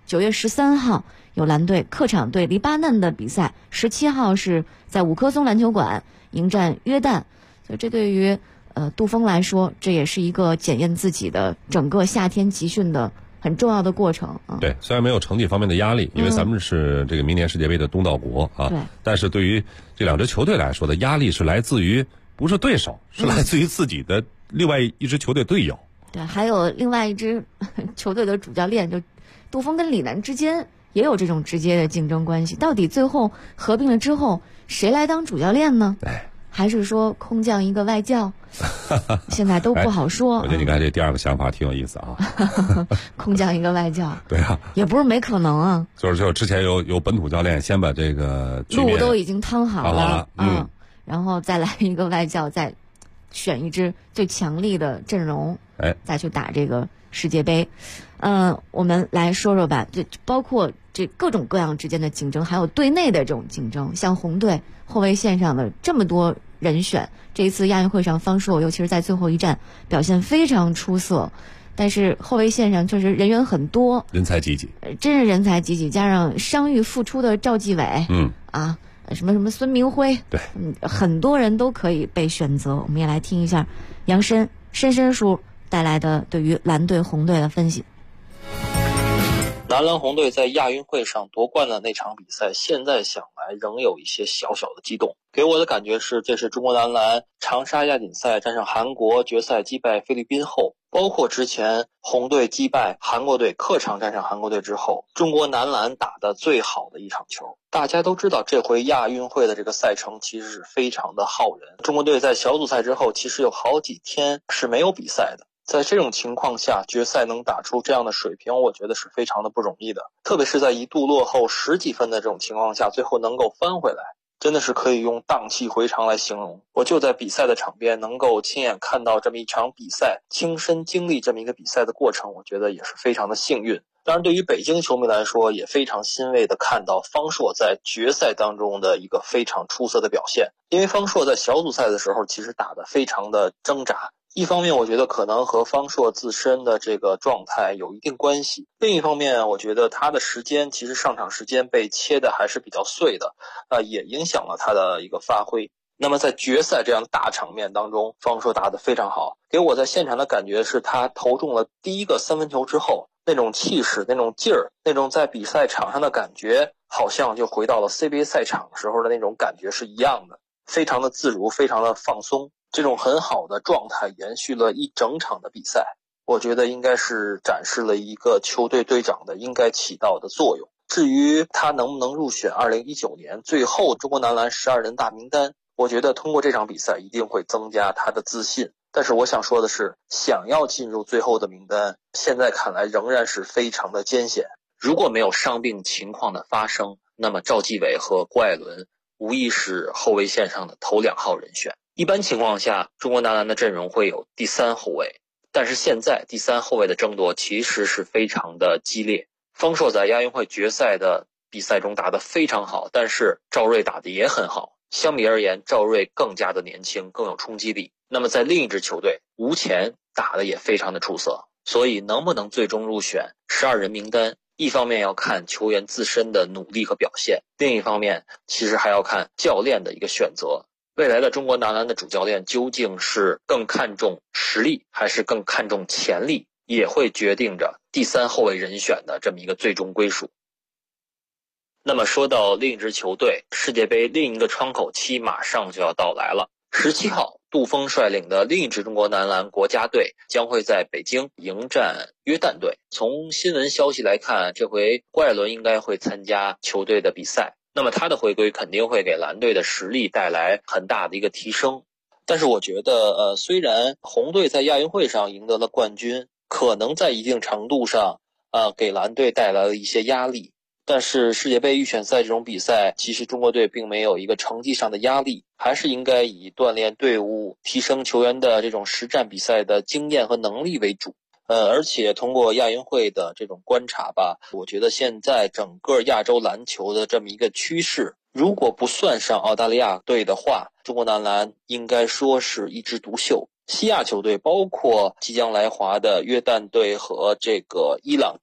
9月13号有蓝队客场对黎巴嫩的比赛，17号是在五棵松篮球馆迎战约旦。所以这对于杜锋来说，这也是一个检验自己的整个夏天集训的很重要的过程啊。 对，虽然没有成绩方面的压力，因为咱们是这个明年世界杯的东道国啊， 对， 但是对于这两支球队来说的压力是来自于不是对手，是来自于自己的另外一支球队队友。 对，还有另外一支球队的主教练，就杜锋跟李楠之间也有这种直接的竞争关系。到底最后合并了之后，谁来当主教练呢？还是说空降一个外教？现在都不好说。 我觉得你看这第二个想法挺有意思啊。 空降一个外教， 对啊， 也不是没可能啊。 就是之前有本土教练先把这个路都已经趟好了， 然后再来一个外教，再选一支最强力的阵容，再去打这个世界杯。我们来说说吧，就包括这各种各样之间的竞争，还有队内的这种竞争。像红队后卫线上的这么多人选，这一次亚运会上方硕尤其是在最后一战表现非常出色，但是后卫线上确实人员很多， 人才济济， 真是人才济济，加上伤愈复出的赵继伟，什么孙明辉， 对， 很多人都可以被选择。我们也来听一下杨申叔带来的对于蓝队红队的分析。 男篮红队在亚运会上夺冠的那场比赛，现在想来仍有一些小小的激动。给我的感觉是，这是中国男篮长沙亚锦赛战胜韩国决赛击败菲律宾后，包括之前红队击败韩国队客场战胜韩国队之后，中国男篮打得最好的一场球。大家都知道，这回亚运会的这个赛程其实是非常的耗人。中国队在小组赛之后，其实有好几天是没有比赛的。在这种情况下，决赛能打出这样的水平，我觉得是非常的不容易的。特别是在一度落后10几分的这种情况下，最后能够翻回来，真的是可以用荡气回肠来形容。我就在比赛的场边能够亲眼看到这么一场比赛，亲身经历这么一个比赛的过程，我觉得也是非常的幸运。当然对于北京球迷来说，也非常欣慰的看到方硕在决赛当中的一个非常出色的表现。因为方硕在小组赛的时候其实打得非常的挣扎，一方面我觉得可能和方硕自身的这个状态有一定关系，另一方面我觉得他的时间其实上场时间被切的还是比较碎的，也影响了他的一个发挥。那么在决赛这样大场面当中，方硕打得非常好，给我在现场的感觉是他投中了第一个3分球之后，那种气势，那种劲儿，那种在比赛场上的感觉，好像就回到了 CBA 赛场时候的那种感觉是一样的，非常的自如，非常的放松。这种很好的状态延续了一整场的比赛，我觉得应该是展示了一个球队队长的应该起到的作用。至于他能不能入选2019年最后中国男篮12人大名单，我觉得通过这场比赛一定会增加他的自信。但是我想说的是，想要进入最后的名单，现在看来仍然是非常的艰险。如果没有伤病情况的发生，那么赵继伟和郭艾伦无疑是后卫线上的头2号人选。一般情况下，中国男篮的阵容会有第3后卫，但是现在第3后卫的争夺其实是非常的激烈。方硕在亚运会决赛的比赛中打得非常好，但是赵睿打得也很好。相比而言，赵睿更加的年轻，更有冲击力。那么在另一支球队，吴前打得也非常的出色。所以能不能最终入选12人名单，一方面要看球员自身的努力和表现，另一方面其实还要看教练的一个选择。未来的中国男篮的主教练究竟是更看重实力还是更看重潜力，也会决定着第3后卫人选的这么一个最终归属。那么说到另一支球队，世界杯另一个窗口期马上就要到来了。17号，杜锋率领的另一支中国男篮国家队将会在北京迎战约旦队。从新闻消息来看，这回郭艾伦应该会参加球队的比赛。那么他的回归肯定会给蓝队的实力带来很大的一个提升。但是我觉得虽然红队在亚运会上赢得了冠军，可能在一定程度上给蓝队带来了一些压力，但是世界杯预选赛这种比赛，其实中国队并没有一个成绩上的压力，还是应该以锻炼队伍、提升球员的这种实战比赛的经验和能力为主。而且通过亚运会的这种观察吧，我觉得现在整个亚洲篮球的这么一个趋势，如果不算上澳大利亚队的话，中国男篮应该说是一枝独秀。西亚球队包括即将来华的约旦队和这个伊朗队，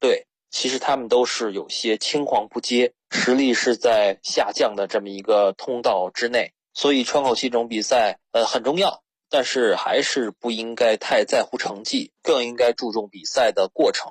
其实他们都是有些青黄不接，实力是在下降的这么一个通道之内。所以窗口期这种比赛很重要，但是还是不应该太在乎成绩，更应该注重比赛的过程。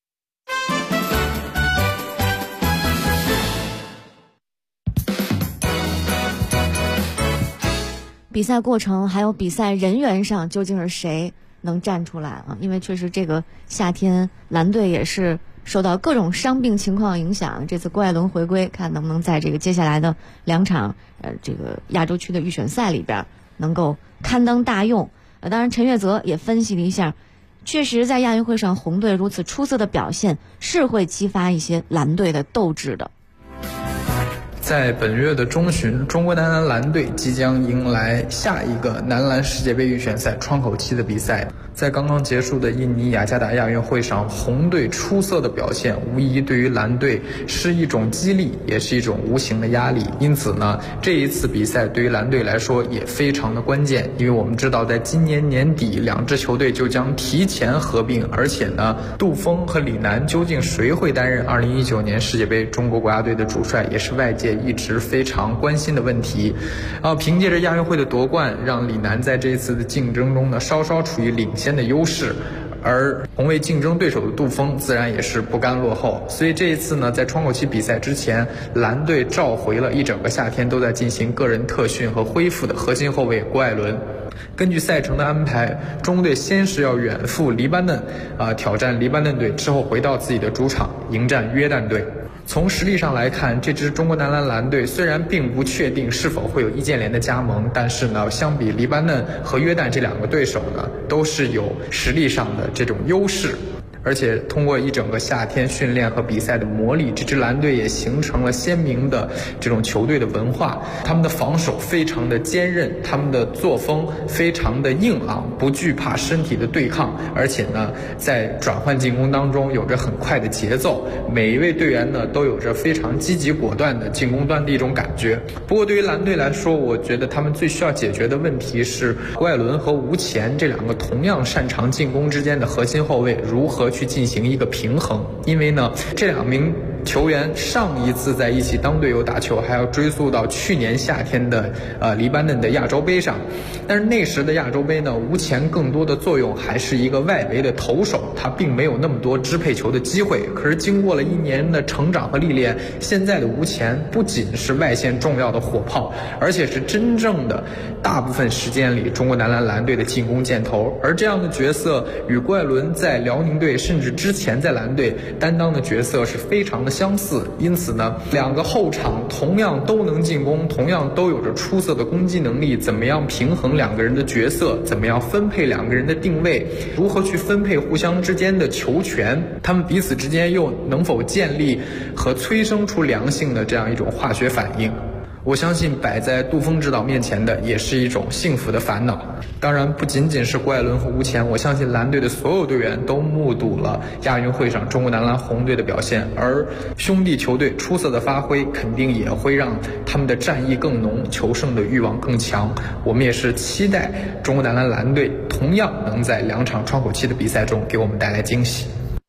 比赛过程还有比赛人员上究竟是谁能站出来啊？因为确实这个夏天蓝队也是受到各种伤病情况影响，这次郭艾伦回归，看能不能在这个接下来的2场这个亚洲区的预选赛里边能够堪当大用。当然陈月泽也分析了一下，确实在亚运会上红队如此出色的表现是会激发一些蓝队的斗志的。 在本月的中旬，中国男篮蓝队即将迎来下一个男篮世界杯预选赛窗口期的比赛。在刚刚结束的印尼雅加达亚运会上，红队出色的表现无疑对于蓝队是一种激励，也是一种无形的压力。因此呢，这一次比赛对于蓝队来说也非常的关键，因为我们知道在今年年底2支球队就将提前合并，而且呢，杜锋和李楠究竟谁会担任2019年世界杯中国国家队的主帅，也是外界一直非常关心的问题。凭借着亚运会的夺冠，让李楠在这次的竞争中呢稍稍处于领先的优势，而同为竞争对手的杜锋自然也是不甘落后。所以这一次呢，在窗口期比赛之前，蓝队召回了一整个夏天都在进行个人特训和恢复的核心后卫郭艾伦。根据赛程的安排，中队先是要远赴黎巴嫩挑战黎巴嫩队，之后回到自己的主场迎战约旦队。从实力上来看，这支中国男篮蓝队虽然并不确定是否会有易建联的加盟，但是呢，相比黎巴嫩和约旦这2个对手呢，都是有实力上的这种优势。而且通过一整个夏天训练和比赛的磨砺，这支蓝队也形成了鲜明的这种球队的文化。他们的防守非常的坚韧，他们的作风非常的硬朗，不惧怕身体的对抗，而且呢，在转换进攻当中有着很快的节奏。每一位队员呢，都有着非常积极果断的进攻端的一种感觉。不过对于蓝队来说，我觉得他们最需要解决的问题是郭艾伦和吴前这2个同样擅长进攻之间的核心后卫如何去进行一个平衡。因为呢，这2名球员上一次在一起当队友打球还要追溯到去年夏天的黎巴嫩的亚洲杯上。但是那时的亚洲杯呢，吴前更多的作用还是一个外围的投手，他并没有那么多支配球的机会。可是经过了1年的成长和历练，现在的吴前不仅是外线重要的火炮，而且是真正的大部分时间里中国男篮蓝队的进攻箭头。而这样的角色与郭艾伦在辽宁队甚至之前在蓝队担当的角色是非常的相似。因此呢，2个后场同样都能进攻，同样都有着出色的攻击能力，怎么样平衡2个人的角色，怎么样分配2个人的定位，如何去分配互相之间的球权，他们彼此之间又能否建立和催生出良性的这样一种化学反应。我相信摆在杜锋指导面前的也是一种幸福的烦恼。当然不仅仅是郭艾伦和吴前，我相信蓝队的所有队员都目睹了亚运会上中国男篮红队的表现，而兄弟球队出色的发挥肯定也会让他们的战意更浓，求胜的欲望更强。我们也是期待中国男篮蓝队同样能在2场窗口期的比赛中给我们带来惊喜。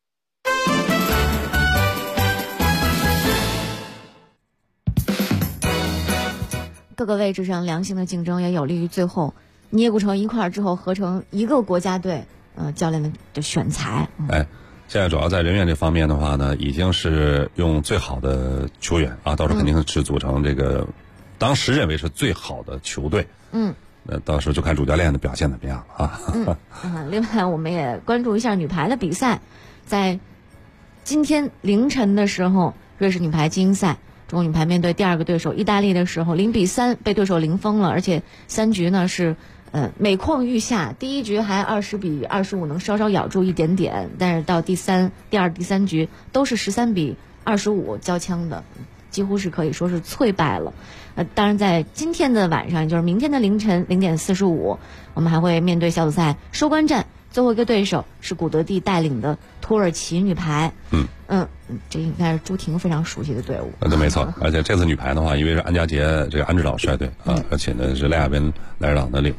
各个位置上良性的竞争也有利于最后捏鼓成一块之后合成一个国家队教练的选材。 现在主要在人员这方面的话呢，已经是用最好的球员啊，到时候肯定是组成这个当时认为是最好的球队。那到时候就看主教练的表现怎么样啊。 另外我们也关注一下女排的比赛，在今天凌晨的时候，瑞士女排精英赛，中国女排面对第2个对手意大利的时候0-3被对手零封了，而且3局呢是每况愈下，第1局还20-25能稍稍咬住一点点，但是到第2、第3局都是13-25交枪的，几乎是可以说是脆败了。当然在今天的晚上，也就是明天的凌晨0:45，我们还会面对小组赛收官战，最后一个对手是古德蒂带领的土耳其女排。这应该是朱婷非常熟悉的队伍。 对，没错。而且这次女排的话，因为是安家杰这个安指导率队而且呢是赖亚宾赖指导的领队，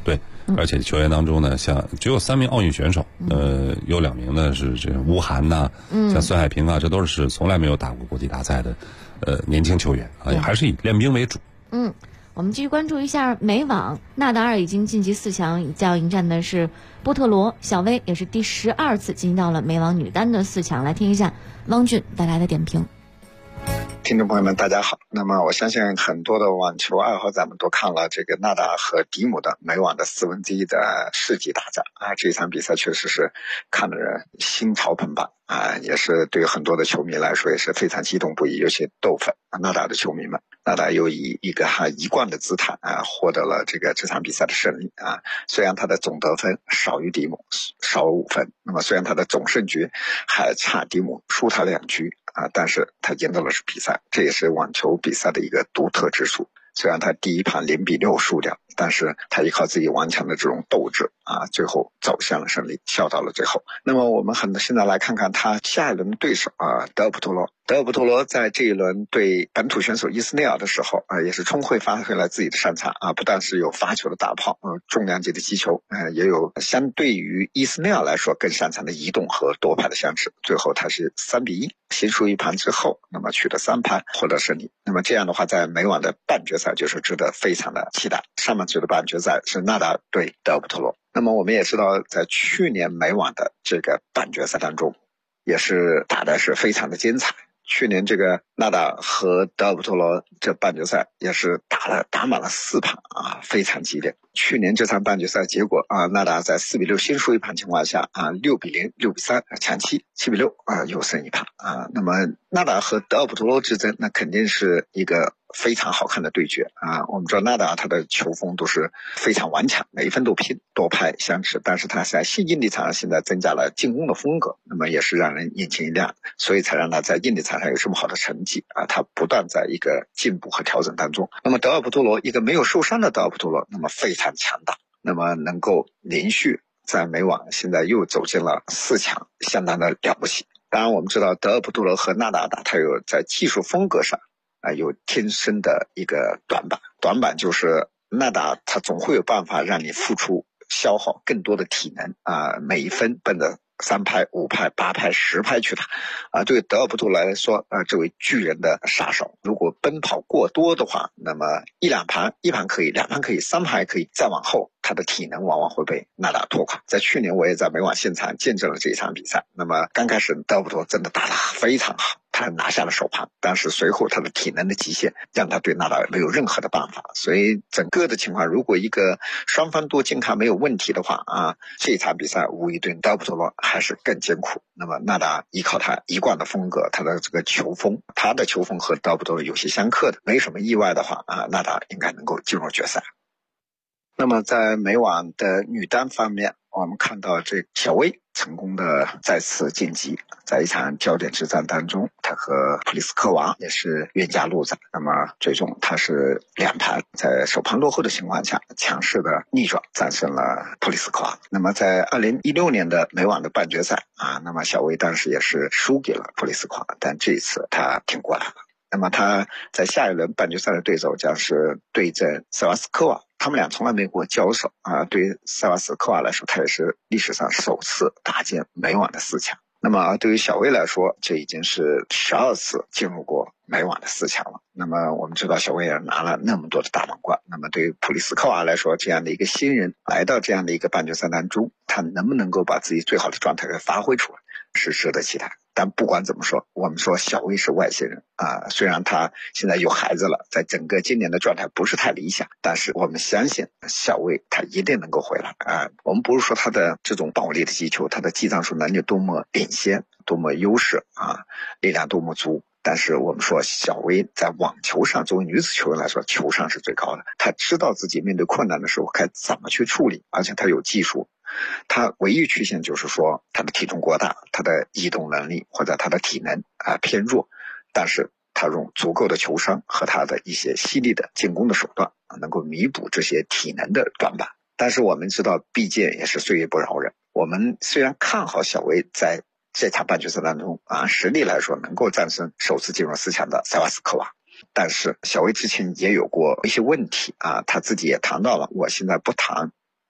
而且球员当中呢，像只有3名奥运选手，有2名呢是这吴涵呐，像孙海平啊，这都是从来没有打过国际大赛的年轻球员啊，还是以练兵为主。 我们继续关注一下美网，纳达尔已经晋级4强，将要迎战的是波特罗，小威也是第12次进到了美网女单的4强。来听一下汪俊带来的点评。 听众朋友们大家好，那么我相信很多的网球爱好者们都看了这个纳达尔和迪姆的美网的1/4的世纪大战啊，这场比赛确实是看得人心潮澎湃啊，也是对很多的球迷来说也是非常激动不已，尤其豆粉纳达尔的球迷们。纳达尔又以一个他一贯的姿态啊，获得了这场比赛的胜利啊。虽然他的总得分少于迪姆，少5分，那么虽然他的总胜局还差迪姆输他2局啊，但是他赢得了比赛，这也是网球比赛的一个独特之处。虽然他第一盘0-6输掉，但是他依靠自己顽强的这种斗志啊，最后走向了胜利，笑到了最后。那么我们现在来看看他下一轮的对手啊，德尔普托罗。德尔普托罗在这一轮对本土选手伊斯内尔的时候啊，也是充分发挥了自己的擅长啊，不但是有发球的大炮，重量级的击球，也有相对于伊斯内尔来说更擅长的移动和夺拍的相持。最后他是3-1，先输一盘之后，那么取得3盘获得胜利。那么这样的话，在美网的半决赛就是值得非常的期待。上半局的半决赛是纳达尔对德尔普托罗。那么我们也知道，在去年美网的这个半决赛当中，也是打的是非常的精彩。去年这个纳达尔和德尔普托罗这半决赛也是打满了4盘啊，非常激烈。去年这场半决赛结果啊，纳达尔在4-6先输一盘情况下啊，6-0、6-3抢7-7-6啊，又胜一盘啊。那么纳达尔和德尔普托罗之争，那肯定是一个非常好看的对决啊。我们知道纳达尔他的球风都是非常顽强，每一分都拼，多拍相持，但是他在硬地场上现在增加了进攻的风格，那么也是让人眼前一亮，所以才让他在硬地场上有这么好的成绩啊。他不断在一个进步和调整当中。那么德尔普托罗，一个没有受伤的德尔普托罗，那么非常强大，那么能够连续在美网现在又走进了4强，相当的了不起。当然我们知道德尔普托罗和纳达尔他有在技术风格上有天生的一个短板就是纳达尔他总会有办法让你付出消耗更多的体能啊，每一分奔着3拍、5拍、8拍、10拍去打啊。对德尔普托罗来说这位巨人的杀手，如果奔跑过多的话，那么一盘可以，2盘可以，3盘可以，再往后他的体能往往会被纳达尔拖垮。在去年我也在美网现场见证了这一场比赛，那么刚开始德尔普托罗真的打得非常好，他拿下了首盘，但是随后他的体能的极限让他对纳达尔没有任何的办法。所以整个的情况，如果一个双方都健康没有问题的话啊，这场比赛无疑对德尔普托罗还是更艰苦。那么纳达尔依靠他一贯的风格，他的这个球风，他的球风和德尔普托罗有些相克的，没什么意外的话啊，纳达尔应该能够进入决赛。那么在美网的女单方面，我们看到这小威成功的再次晋级，在一场焦点之战当中，他和普利斯科娃也是冤家路窄，那么最终他是2盘在首盘落后的情况下强势的逆转战胜了普利斯科娃。那么在2016年的美网的半决赛啊，那么小威当时也是输给了普利斯科娃，但这一次他挺过来了。那么他在下一轮半决赛的对手将是对阵塞瓦斯科娃，他们俩从来没过交手啊。对塞瓦斯科娃来说，他也是历史上首次打进美网的4强。那么对于小威来说，这已经是12次进入过美网的4强了。那么我们知道小威也拿了那么多的大满贯，那么对于普利斯科娃来说，这样的一个新人来到这样的一个半决赛当中，他能不能够把自己最好的状态给发挥出来，是值得期待。但不管怎么说，我们说小威是外星人啊，虽然他现在有孩子了，在整个今年的状态不是太理想，但是我们相信小威他一定能够回来啊。我们不是说他的这种暴力的击球，他的技战术能力多么领先，多么优势啊，力量多么足，但是我们说小威在网球上，作为女子球员来说，球商是最高的，她知道自己面对困难的时候该怎么去处理，而且她有技术。他唯一缺陷就是说他的体重过大，他的移动能力或者他的体能偏弱，但是他用足够的球商和他的一些犀利的进攻的手段能够弥补这些体能的短板。但是我们知道毕竟也是岁月不饶人，我们虽然看好小威在这场半决赛当中实力来说能够战胜首次进入4强的塞瓦斯科娃，但是小威之前也有过一些问题他自己也谈到了，我现在不谈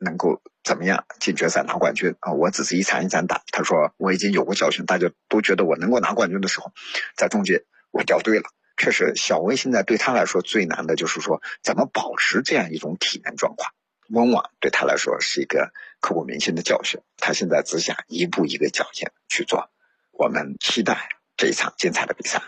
能够怎么样进决赛拿冠军啊？我只是一场一场打。他说我已经有过教训，大家都觉得我能够拿冠军的时候，在中间我掉队了。确实，小威现在对他来说最难的就是说怎么保持这样一种体能状况。温网对他来说是一个刻骨铭心的教训，他现在只想一步一个脚印去做。我们期待这一场精彩的比赛。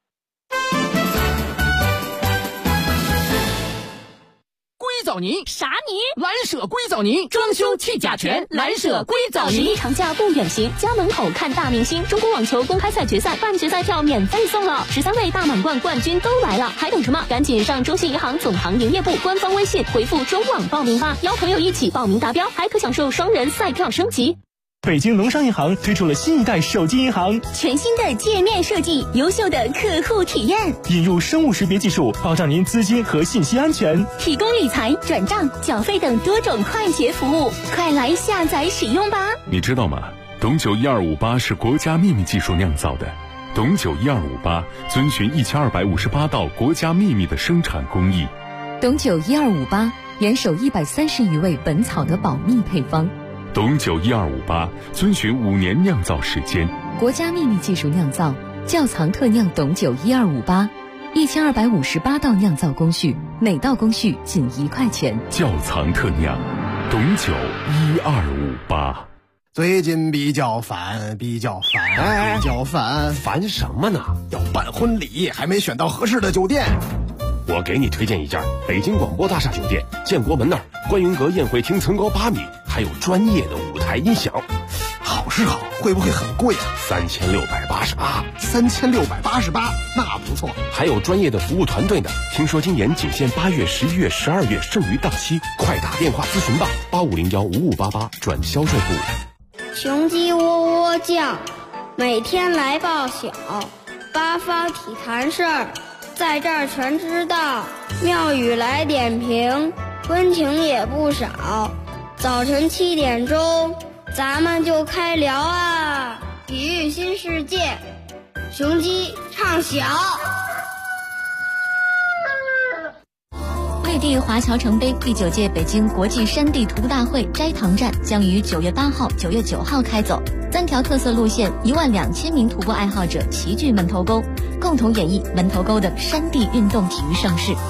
硅藻泥啥泥？蓝舍硅藻泥，装修去甲醛，蓝舍硅藻泥。 长假不远行，家门口看大明星。中国网球公开赛决赛半决赛票免费送了，13位大满贯冠军都来了，还等什么？赶紧上中信银行总行营业部官方微信回复中网报名吧，邀朋友一起报名达标，还可享受双人赛票升级。 北京农商银行推出了新一代手机银行， 全新的界面设计，优秀的客户体验， 引入生物识别技术，保障您资金和信息安全， 提供理财、转账、缴费等多种快捷服务，快来下载使用吧！ 你知道吗？董酒1258是国家秘密技术酿造的，董酒1258遵循1258道国家秘密的生产工艺。 董酒1258严守130余味本草的保密配方。 董酒1258遵循5年酿造时间， 国家秘密技术酿造，窖藏特酿董酒1258，1258道酿造工序，每道工序仅1块钱。 窖藏特酿，董酒1258。 最近比较烦， 烦什么呢？ 要办婚礼，还没选到合适的酒店。 我给你推荐一家北京广播大厦酒店，建国门那儿，观云阁宴会厅层高8米，还有专业的舞台音响。 好是好，会不会很贵啊 ？3688。 3688，那不错。 还有专业的服务团队呢。听说今年仅限8月、11月、12月，剩余档期，快打电话咨询吧，85015588转销售部。 雄鸡喔喔叫，每天来报晓，八方体坛事儿，在这儿全知道。庙宇来点评，温情也不少。早晨7点钟，咱们就开聊啊！体育新世界，雄鸡唱响。 内地华侨城杯第9届北京国际山地徒步大会斋堂站将于9月8号、9月9号开走，3条特色路线，12000名徒步爱好者齐聚门头沟，共同演绎门头沟的山地运动体育盛世。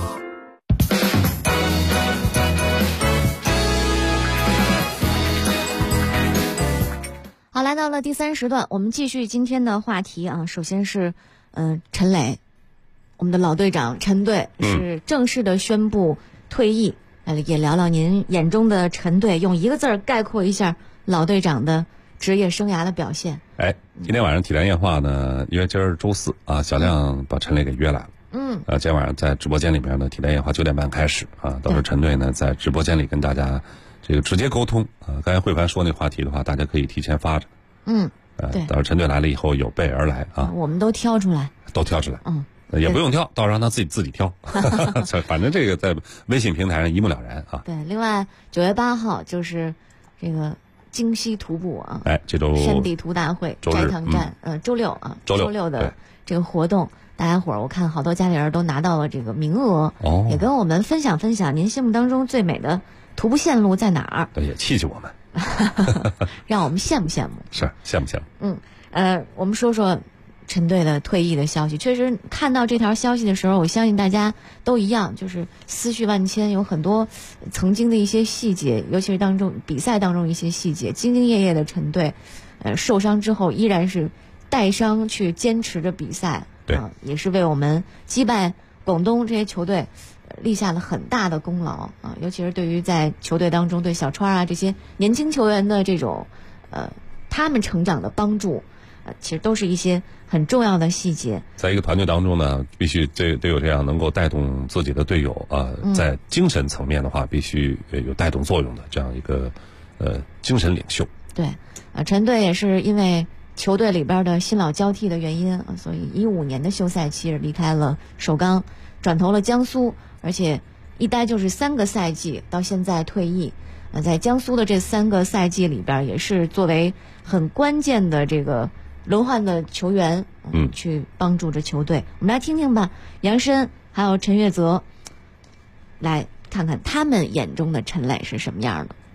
好，来到了第3时段，我们继续今天的话题啊。首先是，陈磊。我们的老队长陈队是正式的宣布退役，也聊聊您眼中的陈队，用1个字概括一下老队长的职业生涯的表现。 今天晚上体坛夜话呢，因为今儿周4啊，小亮把陈磊给约来了。今天晚上在直播间里面的体坛夜话9点半开始啊，到时候陈队呢在直播间里跟大家这个直接沟通啊。刚才慧凡说那话题的话，大家可以提前发着。对，到时候陈队来了以后有备而来啊， 我们都挑出来。 也不用挑，到时候让他自己挑，反正这个在微信平台上一目了然啊。 对，另外9月8号就是这个京西徒步啊， 这周山地图大会斋堂站，周六的这个活动，大家伙儿我看好多家里人都拿到了这个名额，也跟我们分享分享您心目当中最美的徒步线路在哪儿？ 对，也气气我们， 让我们羡慕羡慕。 是羡慕羡慕。 我们说说陈队的退役的消息。确实看到这条消息的时候，我相信大家都一样，就是思绪万千，有很多曾经的一些细节，尤其是比赛当中一些细节。兢兢业业的陈队，受伤之后依然是带伤去坚持着比赛，也是为我们击败广东这些球队立下了很大的功劳啊！尤其是对于在球队当中对小川啊这些年轻球员的这种他们成长的帮助，其实都是一些很重要的细节。 在一个团队当中呢，必须得有这样能够带动自己的队友啊，在精神层面的话，必须有带动作用的这样一个精神领袖。 对，陈队也是因为球队里边的新老交替的原因，所以15年的休赛期离开了首钢，转投了江苏，而且一待就是3个赛季，到现在退役。在江苏的这3个赛季里边，也是作为很关键的这个轮换的球员，去帮助着球队。我们来听听吧，杨申还有陈月泽，来看看他们眼中的陈磊是什么样的。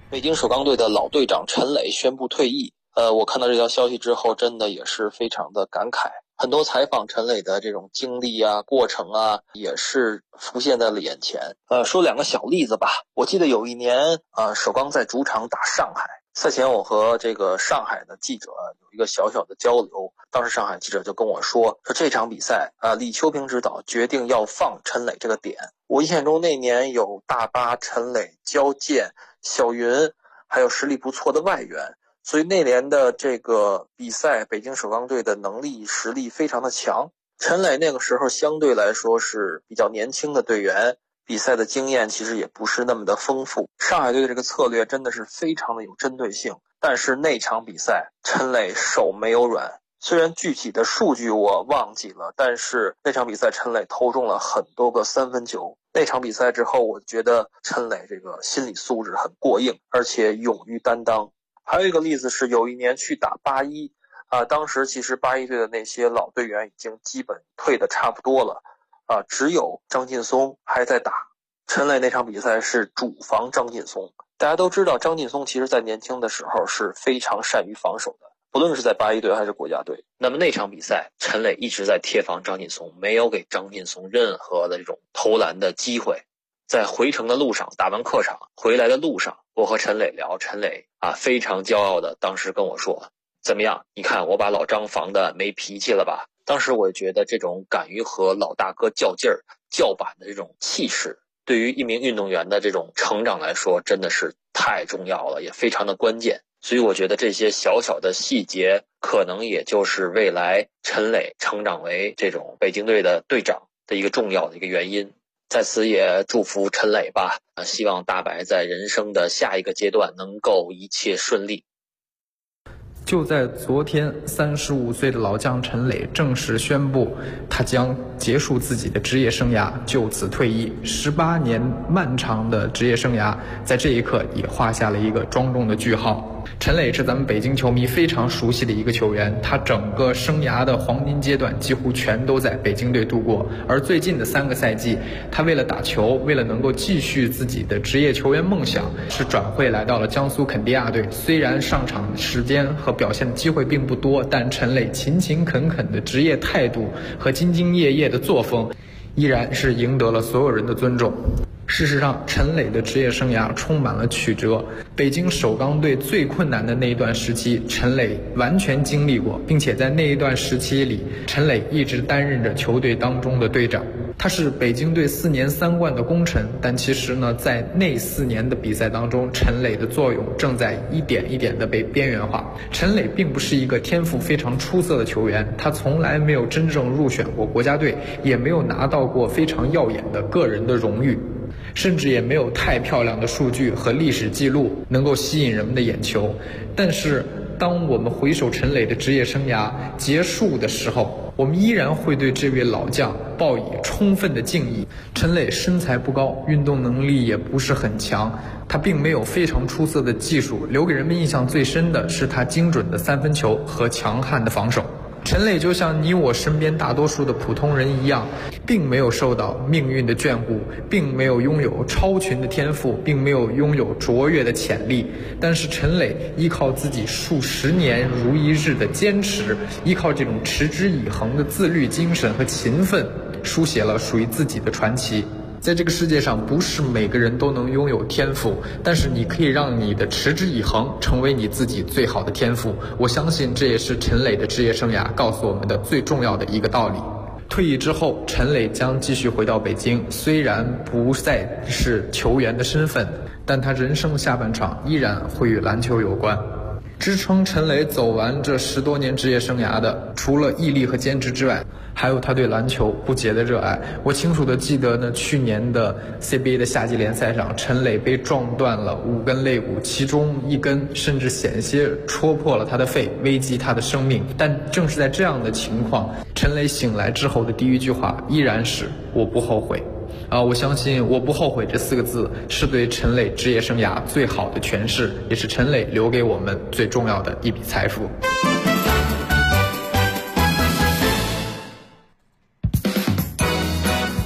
北京首钢队的老队长陈磊宣布退役。我看到这条消息之后，真的也是非常的感慨。很多采访陈磊的这种经历啊、过程啊，也是浮现在了眼前。说2个小例子吧。我记得有一年，首钢在主场打上海，赛前我和这个上海的记者有一个小小的交流。当时上海记者就跟我说这场比赛李秋平指导决定要放陈磊这个点。我印象中那年有大巴、陈磊、焦健、小云，还有实力不错的外援。所以那年的这个比赛，北京首钢队的能力实力非常的强。陈磊那个时候相对来说是比较年轻的队员，比赛的经验其实也不是那么的丰富。上海队的这个策略真的是非常的有针对性，但是那场比赛陈磊手没有软。虽然具体的数据我忘记了，但是那场比赛陈磊投中了很多个3分球。那场比赛之后，我觉得陈磊这个心理素质很过硬，而且勇于担当。还有一个例子是有一年去打81，当时其实81队的那些老队员已经基本退的差不多了，只有张劲松还在打。陈磊那场比赛是主防张劲松。大家都知道张劲松其实在年轻的时候是非常善于防守的，不论是在81队还是国家队。那么那场比赛陈磊一直在贴防张劲松，没有给张劲松任何的这种投篮的机会。在回程的路上，打完客场回来的路上，我和陈磊聊，陈磊非常骄傲的当时跟我说，怎么样，你看我把老张防的没脾气了吧。当时我觉得这种敢于和老大哥较劲儿、叫板的这种气势，对于一名运动员的这种成长来说真的是太重要了，也非常的关键。所以我觉得这些小小的细节可能也就是未来陈磊成长为这种北京队的队长的一个重要的一个原因。在此也祝福陈磊吧，希望大白在人生的下一个阶段能够一切顺利。 就在昨天，35岁的老将陈磊正式宣布，他将结束自己的职业生涯，就此退役。18年漫长的职业生涯，在这一刻也画下了一个庄重的句号。陈磊是咱们北京球迷非常熟悉的一个球员，他整个生涯的黄金阶段几乎全都在北京队度过。而最近的3个赛季，他为了打球，为了能够继续自己的职业球员梦想，是转会来到了江苏肯迪亚队。虽然上场时间和表现的机会并不多，但陈磊勤勤恳恳的职业态度和兢兢业业的作风，依然是赢得了所有人的尊重。事实上，陈磊的职业生涯充满了曲折。北京首钢队最困难的那一段时期，陈磊完全经历过，并且在那一段时期里，陈磊一直担任着球队当中的队长。他是北京队4年3冠的功臣，但其实呢，在那4年的比赛当中，陈磊的作用正在一点一点的被边缘化。陈磊并不是一个天赋非常出色的球员，他从来没有真正入选过国家队，也没有拿到过非常耀眼的个人的荣誉，甚至也没有太漂亮的数据和历史记录能够吸引人们的眼球。但是当我们回首陈磊的职业生涯结束的时候，我们依然会对这位老将抱以充分的敬意。陈磊身材不高，运动能力也不是很强，他并没有非常出色的技术，留给人们印象最深的是他精准的3分球和强悍的防守。陈磊就像你我身边大多数的普通人一样，并没有受到命运的眷顾，并没有拥有超群的天赋，并没有拥有卓越的潜力。但是陈磊依靠自己数十年如一日的坚持，依靠这种持之以恒的自律精神和勤奋，书写了属于自己的传奇。在这个世界上，不是每个人都能拥有天赋，但是你可以让你的持之以恒成为你自己最好的天赋。我相信这也是陈磊的职业生涯告诉我们的最重要的一个道理。退役之后，陈磊将继续回到北京，虽然不再是球员的身份，但他人生下半场依然会与篮球有关。支撑陈磊走完这10多年职业生涯的，除了毅力和坚持之外，还有他对篮球不竭的热爱。我清楚地记得呢，去年的 CBA 的夏季联赛上，陈磊被撞断了5根肋骨，其中1根甚至险些戳破了他的肺，危及他的生命。但正是在这样的情况，陈磊醒来之后的第一句话依然是我不后悔。我相信我不后悔这4个字是对陈磊职业生涯最好的诠释，也是陈磊留给我们最重要的一笔财富。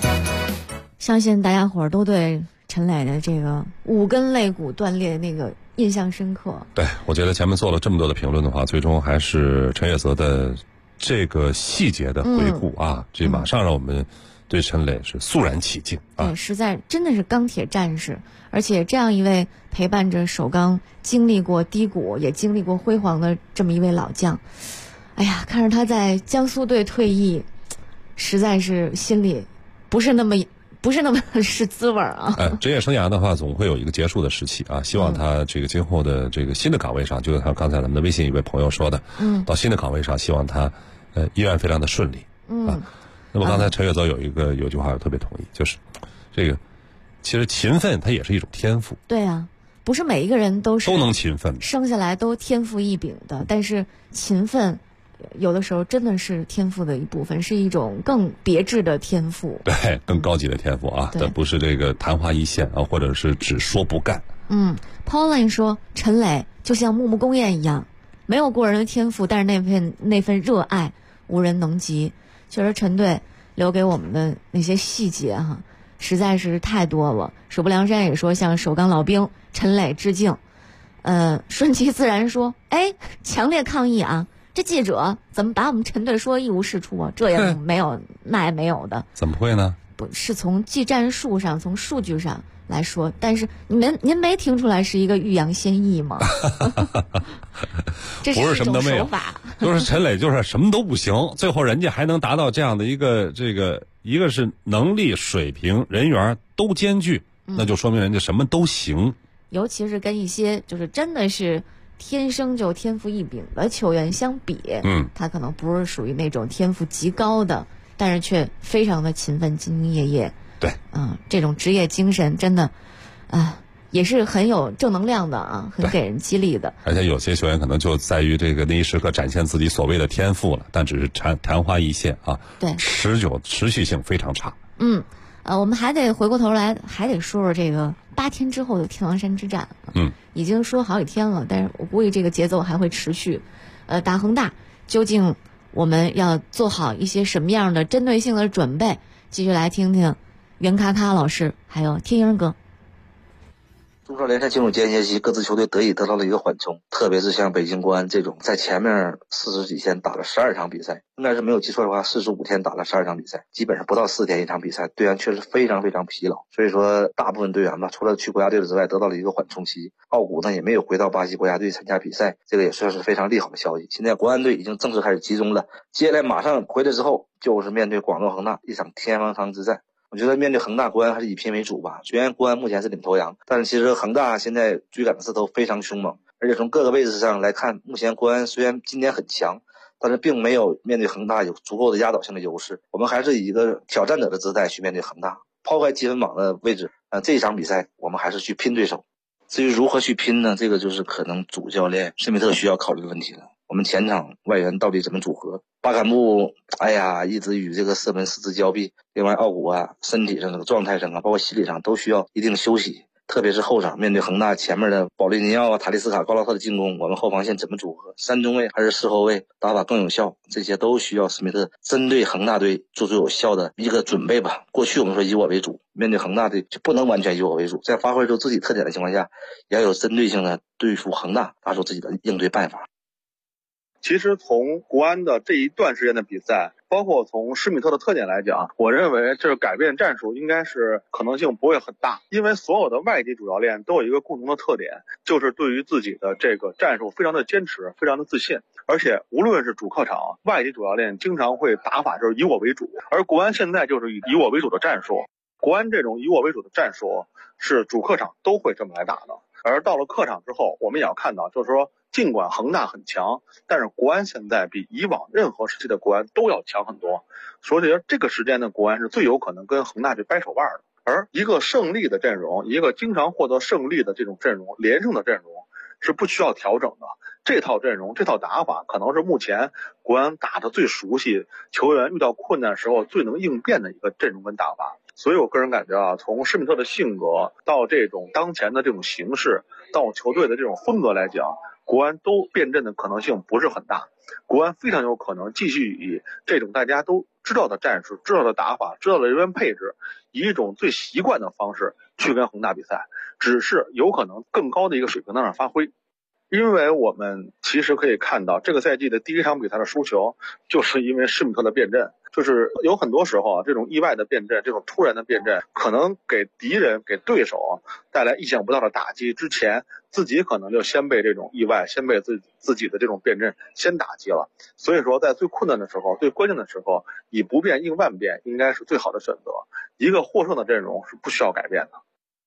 相信大家伙儿都对陈磊的这个5根肋骨断裂那个印象深刻。 对，我觉得前面做了这么多的评论的话，最终还是陈玥泽的这个细节的回顾啊，这马上让我们对陈磊是肃然起敬啊！ 对，实在真的是钢铁战士，而且这样一位陪伴着首钢经历过低谷也经历过辉煌的这么一位老将，哎呀，看着他在江苏队退役，实在是心里不是那么是滋味啊。 职业生涯的话，总会有一个结束的时期啊。希望他这个今后的这个新的岗位上，就像刚才咱们的微信一位朋友说的，到新的岗位上，希望他依然非常的顺利啊。那么刚才陈玥泽有句话我特别同意，就是这个其实勤奋它也是一种天赋。 对啊，不是每一个人都能勤奋， 生下来都天赋异禀的，但是勤奋有的时候真的是天赋的一部分，是一种更别致的天赋， 对，更高级的天赋啊，但不是这个昙花一现啊，或者是只说不干。 Pauline 说陈磊就像木木公彦一样，没有过人的天赋，但是那份热爱无人能及。确实陈队留给我们的那些细节哈，实在是太多了。手不梁山也说向首钢老兵陈磊致敬。顺其自然说，强烈抗议啊！这记者怎么把我们陈队说一无是处啊？这也没有，那也没有的。 怎么会呢？ 不是从技战术上，从数据上来说，但是您没听出来是一个欲扬先抑吗？这是什么都没有，就是陈磊就是什么都不行，最后人家还能达到这样的一个一个是能力水平人缘都兼具，那就说明人家什么都行。 尤其是跟一些就是真的是天生就天赋异禀的球员相比，他可能不是属于那种天赋极高的，但是却非常的勤奋兢兢业业。 对， 这种职业精神真的，也是很有正能量的啊，很给人激励的。 而且有些球员可能就在于这个那一时刻展现自己所谓的天赋了，但只是昙花一现啊， 对， 持续性非常差。 我们还得回过头来，还得说说这个8天之后的天王山之战。已经说好几天了，但是我估计这个节奏还会持续。打恒大，究竟我们要做好一些什么样的针对性的准备？继续来听听袁咔咔老师还有天鹰哥。 中超联赛进入间歇期，各支球队得到了一个缓冲，特别是像北京国安这种在前面40几天打了12场比赛，应该是没有记错的话45天打了12场比赛，基本上不到4天一场比赛，队员确实非常非常疲劳。所以说大部分队员吧，除了去国家队之外得到了一个缓冲期。奥古呢也没有回到巴西国家队参加比赛，这个也算是非常利好的消息。现在国安队已经正式开始集中了，接下来马上回来之后就是面对广州恒大一场天王山之战。我觉得面对恒大，国安还是以拼为主吧。虽然国安目前是领头羊，但是其实恒大现在追赶的势头非常凶猛，而且从各个位置上来看，目前国安虽然今年很强，但是并没有面对恒大有足够的压倒性的优势。我们还是以一个挑战者的姿态去面对恒大，抛开积分榜的位置，这一场比赛我们还是去拼对手。至于如何去拼呢？这个就是可能主教练施密特需要考虑的问题了。我们前场外援到底怎么组合？巴坎布，一直与这个射门失之交臂。另外，奥古啊，身体上、这个状态上啊，包括心理上都需要一定休息。特别是后场面对恒大前面的保利尼奥啊、塔利斯卡、高劳特的进攻，我们后防线怎么组合？三中卫还是四后卫打法更有效？这些都需要施密特针对恒大队做出有效的一个准备吧。过去我们说以我为主，面对恒大队就不能完全以我为主，在发挥出自己特点的情况下，也要有针对性的对付恒大，拿出自己的应对办法。 其实从国安的这一段时间的比赛，包括从施密特的特点来讲，我认为这改变战术应该是可能性不会很大，因为所有的外籍主教练都有一个共同的特点，就是对于自己的这个战术非常的坚持，非常的自信。而且无论是主客场，外籍主教练经常会打法就是以我为主，而国安现在就是以我为主的战术。国安这种以我为主的战术是主客场都会这么来打的。而到了客场之后，我们也要看到，就是说尽管恒大很强，但是国安现在比以往任何时期的国安都要强很多，所以这个时间的国安是最有可能跟恒大去掰手腕的。而一个胜利的阵容，一个经常获得胜利的这种阵容，连胜的阵容是不需要调整的。这套阵容，这套打法可能是目前国安打的最熟悉，球员遇到困难时候最能应变的一个阵容跟打法。所以我个人感觉啊，从施密特的性格到这种当前的这种形势，到球队的这种风格来讲，国安都变阵的可能性不是很大。国安非常有可能继续以这种大家都知道的战术、知道的打法、知道的人员配置，以一种最习惯的方式去跟恒大比赛，只是有可能更高的一个水平在那发挥。因为我们其实可以看到，这个赛季的第一场比赛的输球，就是因为施密特的变阵。就是有很多时候啊，这种意外的变阵，这种突然的变阵，可能给敌人、给对手带来意想不到的打击。之前自己可能就先被这种意外，先被自己的这种变阵先打击了。所以说，在最困难的时候、最关键的时候，以不变应万变，应该是最好的选择。一个获胜的阵容是不需要改变的。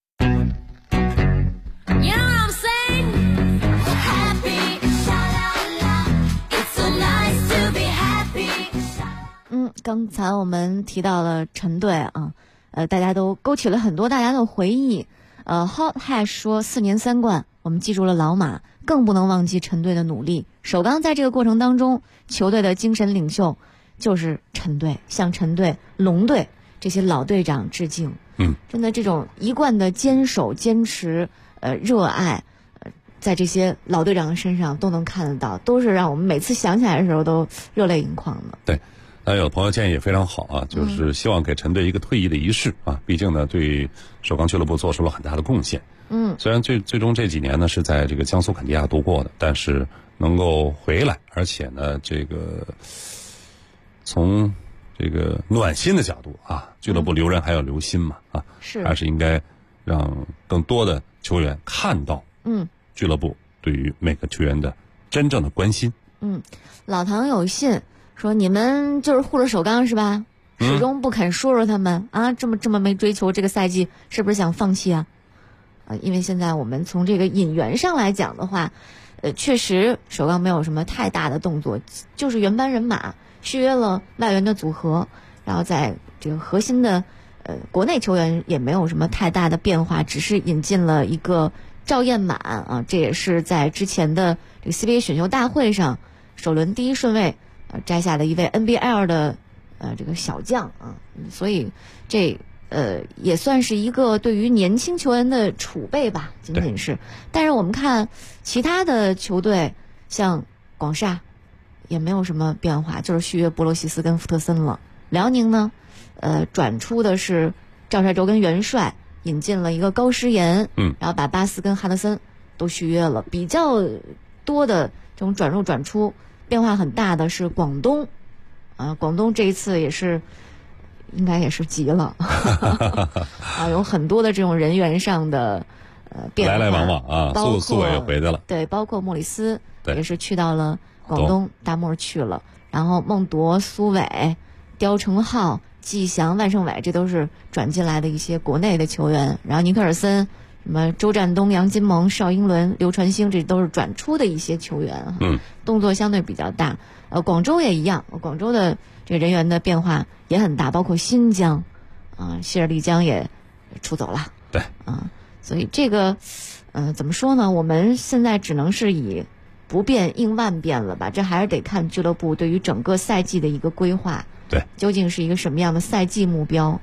刚才我们提到了陈队啊，大家都勾起了很多大家的回忆。Hot Hash 说4年3冠，我们记住了老马，更不能忘记陈队的努力。首钢在这个过程当中，球队的精神领袖就是陈队，向陈队、龙队这些老队长致敬。真的这种一贯的坚守、坚持、热爱，在这些老队长的身上都能看得到，都是让我们每次想起来的时候都热泪盈眶的。 对。那有朋友建议也非常好啊，就是希望给陈队一个退役的仪式啊，毕竟呢对首钢俱乐部做出了很大的贡献。虽然最终这几年呢是在这个江苏肯尼亚度过的，但是能够回来，而且呢这个从这个暖心的角度啊，俱乐部留人还要留心嘛啊，还是应该让更多的球员看到俱乐部对于每个球员的真正的关心。 老唐有信说你们就是护着首钢是吧？始终不肯说说他们啊，这么没追求，这个赛季是不是想放弃啊？因为现在我们从这个引援上来讲的话，确实首钢没有什么太大的动作，就是原班人马续约了外援的组合，然后在这个核心的国内球员也没有什么太大的变化，只是引进了一个赵彦满啊，这也是在之前的这个 CBA 选秀大会上首轮第1顺位摘下的一位 NBL 的这个小将啊，所以这也算是一个对于年轻球员的储备吧，仅仅是。但是我们看其他的球队，像广厦也没有什么变化，就是续约波罗西斯跟福特森了。辽宁呢，转出的是赵帅洲跟元帅，引进了一个高诗岩，然后把巴斯跟哈德森都续约了。比较多的这种转入转出变化很大的是广东，广东这一次也是应该也是急了有很多的这种人员上的变化， 来往往啊，苏伟也回去了， 对，包括莫里斯也是去到了广东，大漠去了，然后孟铎、苏伟、刁成浩、季翔、万胜伟，这都是转进来的一些国内的球员，然后尼克尔森、什么周占东、杨金蒙、邵英伦、刘传兴，这都是转出的一些球员动作相对比较大。广州也一样，广州的这个人员的变化也很大，包括新疆希尔丽江也出走了， 对所以这个怎么说呢，我们现在只能是以不变应万变了吧，这还是得看俱乐部对于整个赛季的一个规划， 对， 究竟是一个什么样的赛季目标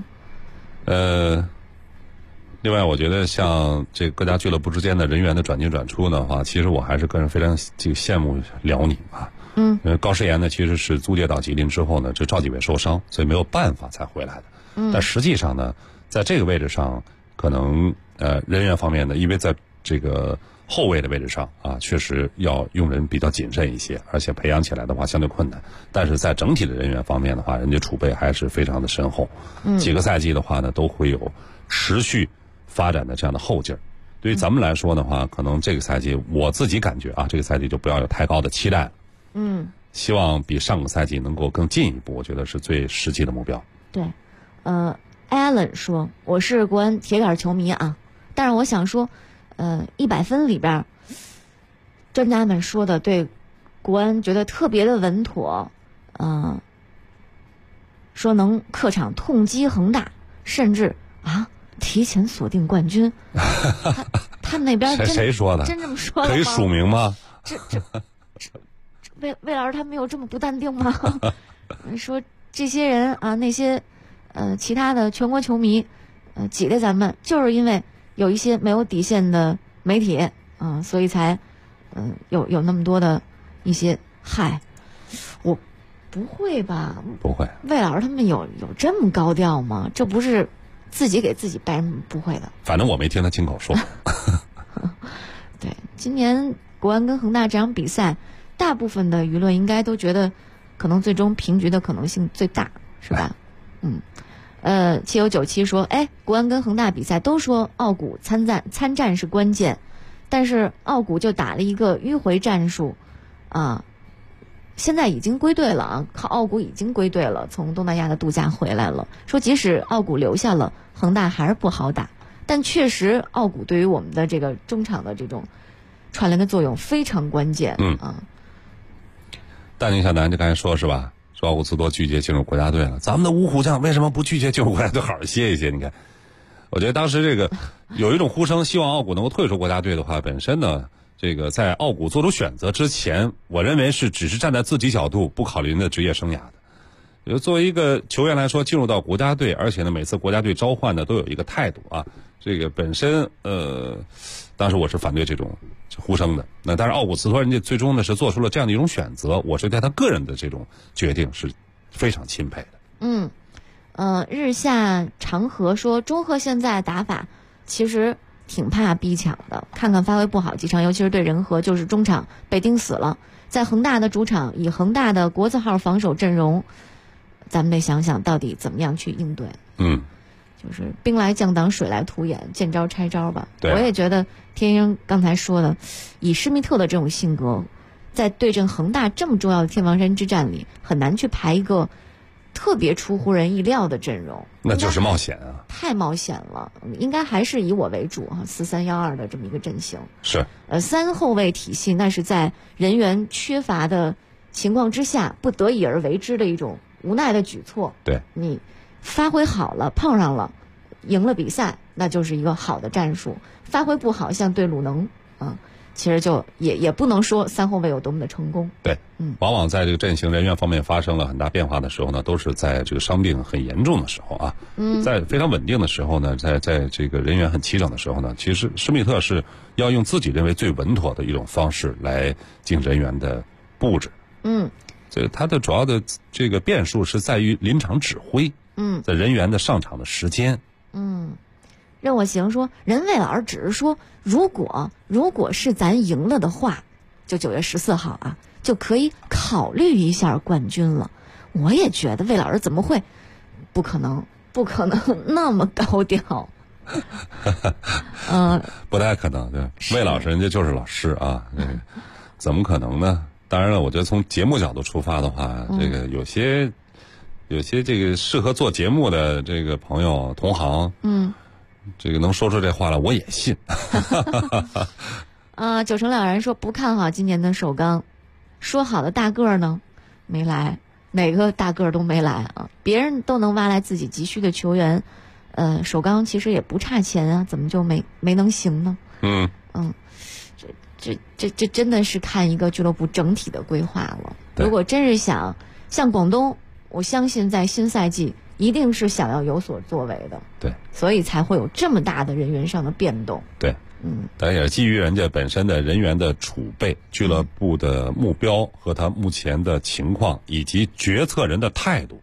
另外我觉得像这各家俱乐部之间的人员的转进转出的话，其实我还是个人非常羡慕辽宁啊。因为高诗岩呢其实是租借到吉林之后呢，这赵继伟受伤，所以没有办法才回来的。但实际上呢，在这个位置上，可能人员方面呢，因为在这个后卫的位置上啊，确实要用人比较谨慎一些，而且培养起来的话相对困难。但是在整体的人员方面的话，人家储备还是非常的深厚。几个赛季的话呢，都会有持续发展的这样的后劲儿。对于咱们来说的话，可能这个赛季我自己感觉啊，这个赛季就不要有太高的期待了。希望比上个赛季能够更进一步，我觉得是最实际的目标。 对，Alan 说我是国安铁杆球迷啊，但是我想说，100分里边，专家们说的对国安觉得特别的稳妥，说能客场痛击恒大，甚至提前锁定冠军。他们那边谁说的？ 真这么说的吗？ 可以署名吗？ 魏老师他们有这么不淡定吗？说这些人啊，那些其他的全国球迷挤兑咱们，就是因为有一些没有底线的媒体所以才有那么多的一些我不会吧？ 不会。 魏老师他们有这么高调吗？这不是自己给自己掰不会的。 反正我没听他亲口说。 对，今年国安跟恒大这场比赛，大部分的舆论应该都觉得可能最终平局的可能性最大，是吧？7997说，国安跟恒大比赛都说奥古参战是关键，但是奥古就打了一个迂回战术啊，现在已经归队了啊，靠奥古已经归队了，从东南亚的度假回来了。说即使奥古留下了，恒大还是不好打，但确实奥古对于我们的这个中场的这种串联的作用非常关键。 但宁小南就刚才说是吧？说奥古斯多拒绝进入国家队了，咱们的五虎将为什么不拒绝进入国家队好好歇一歇？你看，我觉得当时这个有一种呼声，希望奥古能够退出国家队的话，本身呢，这个在奥古做出选择之前，我认为是只是站在自己角度，不考虑人的职业生涯的。作为一个球员来说，进入到国家队，而且呢，每次国家队召唤呢都有一个态度啊。这个本身当时我是反对这种呼声的。那但是奥古斯托人家最终呢是做出了这样的一种选择，我是对他个人的这种决定是非常钦佩的。 日下长河说，中赫现在打法其实挺怕逼抢的，看看发挥不好几场，尤其是对人和，就是中场被盯死了。在恒大的主场，以恒大的国字号防守阵容，咱们得想想到底怎么样去应对。就是兵来将挡，水来土掩，见招拆招吧。我也觉得天鹰刚才说的，以施密特的这种性格，在对阵恒大这么重要的天王山之战里，很难去排一个特别出乎人意料的阵容。 那就是冒险啊， 太冒险了。应该还是以我为主哈，4312的这么一个阵型。 是三后卫体系，那是在人员缺乏的情况之下不得已而为之的一种无奈的举措。 对， 你发挥好了，碰上了，赢了比赛，那就是一个好的战术。发挥不好，像对鲁能其实就也不能说三后卫有多么的成功。 对，往往在这个阵型人员方面发生了很大变化的时候呢，都是在这个伤病很严重的时候啊。在非常稳定的时候呢，在这个人员很齐整的时候呢，其实施密特是要用自己认为最稳妥的一种方式来进行人员的布置。这个他的主要的这个变数是在于临场指挥。在人员的上场的时间。 任我行说，任魏老师只是说，如果是咱赢了的话，就9月14号啊，就可以考虑一下冠军了。我也觉得魏老师怎么会不可能那么高调。 不太可能，对，魏老师人家就是老师啊，怎么可能呢？当然了，我觉得从节目角度出发的话，这个有些这个适合做节目的这个朋友同行，这个能说出这话来，我也信。 九成两人说不看好今年的首钢，说好的大个呢没来，哪个大个都没来啊！别人都能挖来自己急需的球员，首钢其实也不差钱啊，怎么就没能行呢？这真的是看一个俱乐部整体的规划了。如果真是想像广东，我相信在新赛季一定是想要有所作为的。 对， 所以才会有这么大的人员上的变动。 对，但也是基于人家本身的人员的储备、俱乐部的目标和他目前的情况以及决策人的态度。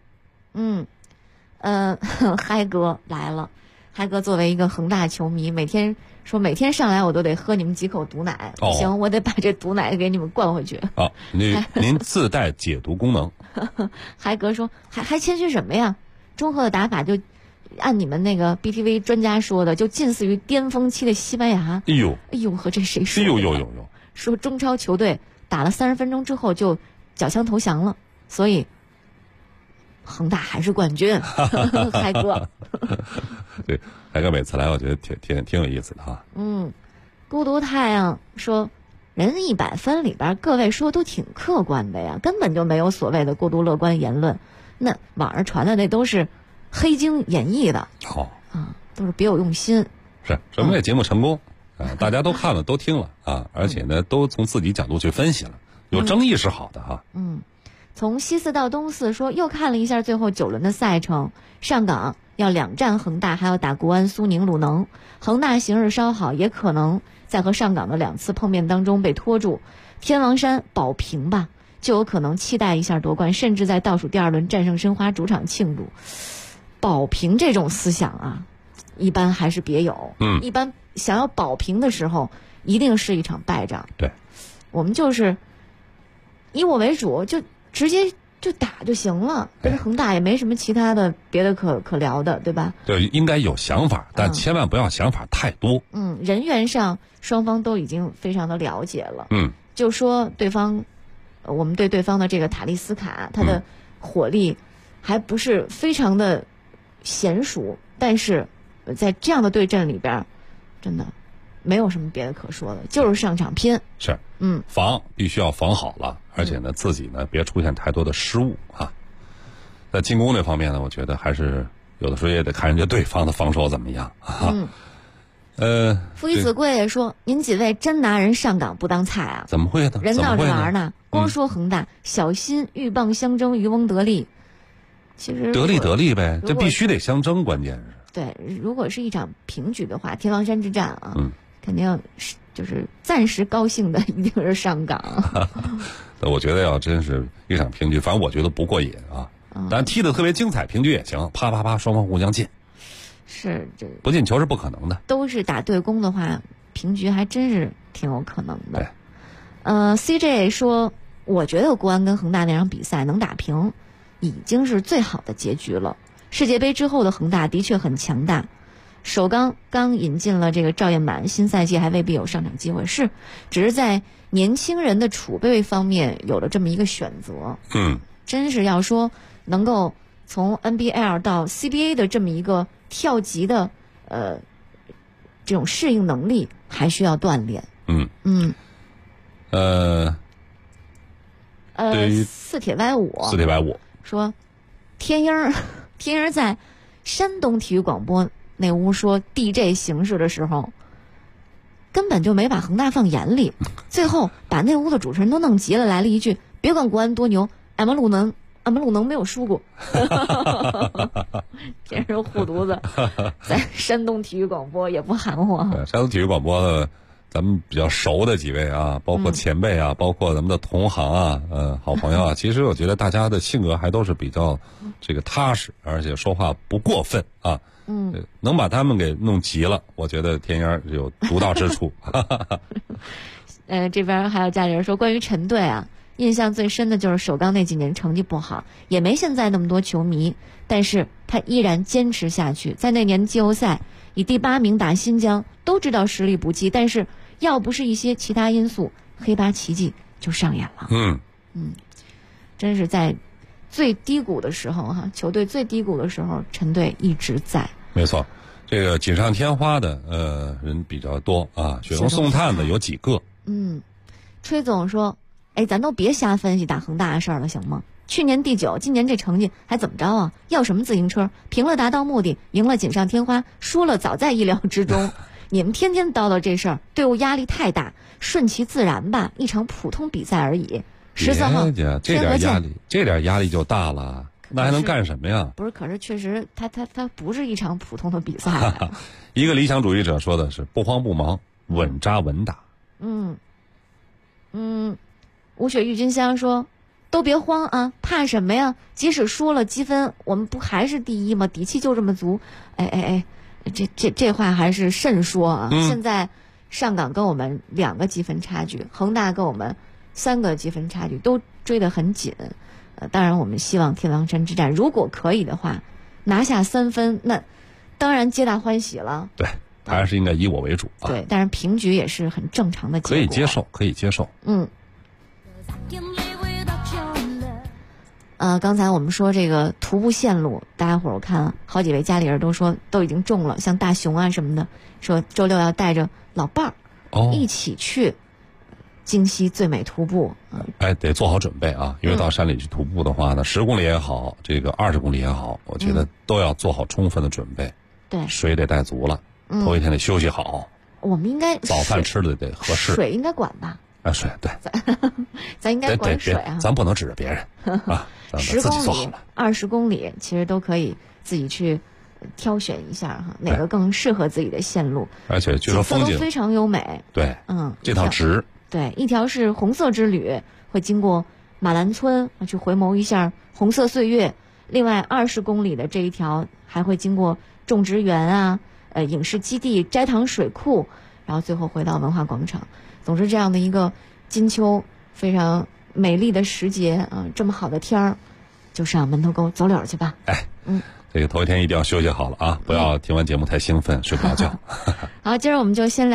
嗨哥来了。嗨哥作为一个恒大球迷，每天上来我都得喝你们几口毒奶。行，我得把这毒奶给你们灌回去。 您自带解毒功能。 嗨哥说还谦虚什么呀？中赫的打法就按你们那个 BTV 专家说的，就近似于巅峰期的西班牙。 哎呦， 和这谁说的？ 呦， 说中超球队打了30分钟之后就缴枪投降了，所以恒大还是冠军。嗨哥。 对，海哥每次来我觉得挺有意思的哈。 孤独太阳说，人100分里边各位说都挺客观的呀，根本就没有所谓的过度乐观言论。那网上传的那都是黑金演绎的。都是别有用心。 是，说明这节目成功大家都看了都听了啊，而且呢都从自己角度去分析了，有争议是好的哈。 从西四到东四说，又看了一下最后9轮的赛程，上港要2战恒大，还要打国安、苏宁、鲁能。恒大形势稍好，也可能在和上港的2次碰面当中被拖住。天王山保平吧，就有可能期待一下夺冠，甚至在倒数第2轮战胜申花主场庆祝。保平这种思想啊， 一般还是别有。一般想要保平的时候，一定是一场败仗。 对， 我们就是以我为主，就直接就打就行了。跟恒大也没什么其他的别的可聊的，对吧？ 对，应该有想法，但千万不要想法太多。 人员上双方都已经非常的了解了。就说对方，我们对对方的这个塔利斯卡，他的火力还不是非常的娴熟，但是在这样的对阵里边，真的没有什么别的可说的，就是上场拼。 是，防必须要防好了，而且呢，自己呢别出现太多的失误啊。在进攻这方面呢，我觉得还是有的时候也得看人家对方的防守怎么样啊。 夫妻子贵也说，您几位真拿人上岗不当菜啊？ 怎么会呢？ 人闹着玩呢，光说恒大小心鹬蚌相争，渔翁得利。其实得利呗，这必须得相争，关键是。 对，如果是一场平局的话，天王山之战啊，肯定是就是暂时高兴的，一定是上岗。 我觉得要真是一场平局，反正我觉得不过瘾啊。但踢得特别精彩，平局也行，啪啪啪，双方互相进。 是这不进球是不可能的。 都是打对攻的话，平局还真是挺有可能的。CJ 说，我觉得国安跟恒大那场比赛能打平，已经是最好的结局了。世界杯之后的恒大的确很强大，首刚引进了这个赵彦满，新赛季还未必有上场机会，是只是在年轻人的储备方面有了这么一个选择。真是要说能够从 NBL 到 CBA 的这么一个跳级的这种适应能力还需要锻炼。 对于四铁歪五说，天鹰在山东体育广播那屋说 DJ 形式的时候，根本就没把恒大放眼里，最后把那屋的主持人都弄急了，来了一句：“别管国安多牛，俺们鲁能没有输过。”真是护犊子，在山东体育广播也不含糊。 山东体育广播的咱们比较熟的几位啊，包括前辈啊，包括咱们的同行啊，好朋友啊，其实我觉得大家的性格还都是比较这个踏实，而且说话不过分啊。能把他们给弄急了，我觉得天鹰有独到之处。 这边还有家里人说，关于陈队啊，印象最深的就是首钢那几年成绩不好，也没现在那么多球迷，但是他依然坚持下去。在那年季后赛以第8名打新疆，都知道实力不济，但是要不是一些其他因素，黑八奇迹就上演了。真是在最低谷的时候哈，球队最低谷的时候，陈队一直在。 没错，这个锦上添花的人比较多啊，雪中送炭的有几个。 崔总说，咱都别瞎分析打恒大的事儿了，行吗？去年第9，今年这成绩还怎么着啊？要什么自行车？平了达到目的，赢了锦上添花，输了早在意料之中。你们天天叨叨这事儿，队伍压力太大，顺其自然吧，一场普通比赛而已。14号这点压力就大了，那还能干什么呀？ 不是，可是确实他不是一场普通的比赛。 一个理想主义者说的是不慌不忙，稳扎稳打。 无雪郁金香说，都别慌啊，怕什么呀？即使输了积分，我们不还是第一吗？底气就这么足。这话还是慎说啊。现在上港跟我们2个积分差距，恒大跟我们3个积分差距，都追得很紧。当然我们希望天王山之战如果可以的话拿下3分，那当然皆大欢喜了。 对，还是应该以我为主啊。 对，但是平局也是很正常的结果， 可以接受。 刚才我们说这个徒步线路，大家伙儿我看好几位家里人都说都已经中了，像大熊啊什么的，说周6要带着老伴儿一起去京西最美徒步。 得做好准备啊，因为到山里去徒步的话呢，10公里也好，这个20公里也好，我觉得都要做好充分的准备。 对， 水得带足了，头一天得休息好。 我们应该早饭吃的得合适， 水应该管吧？ 水对， 咱应该管水啊， 咱不能指着别人啊。10 公里、20公里，其实都可以自己去挑选一下哈，哪个更适合自己的线路。 而且据说风景都非常优美。 对，这套值。 对，一条是红色之旅，会经过马兰村去回眸一下红色岁月。另外20公里的这一条还会经过种植园啊、 影视基地、斋堂水库，然后最后回到文化广场。总之，这样的一个金秋非常美丽的时节啊，这么好的天儿，就上门头沟走柳去吧。 这个头一天一定要休息好了啊，不要听完节目太兴奋睡不着觉。 好，今儿我们就先聊。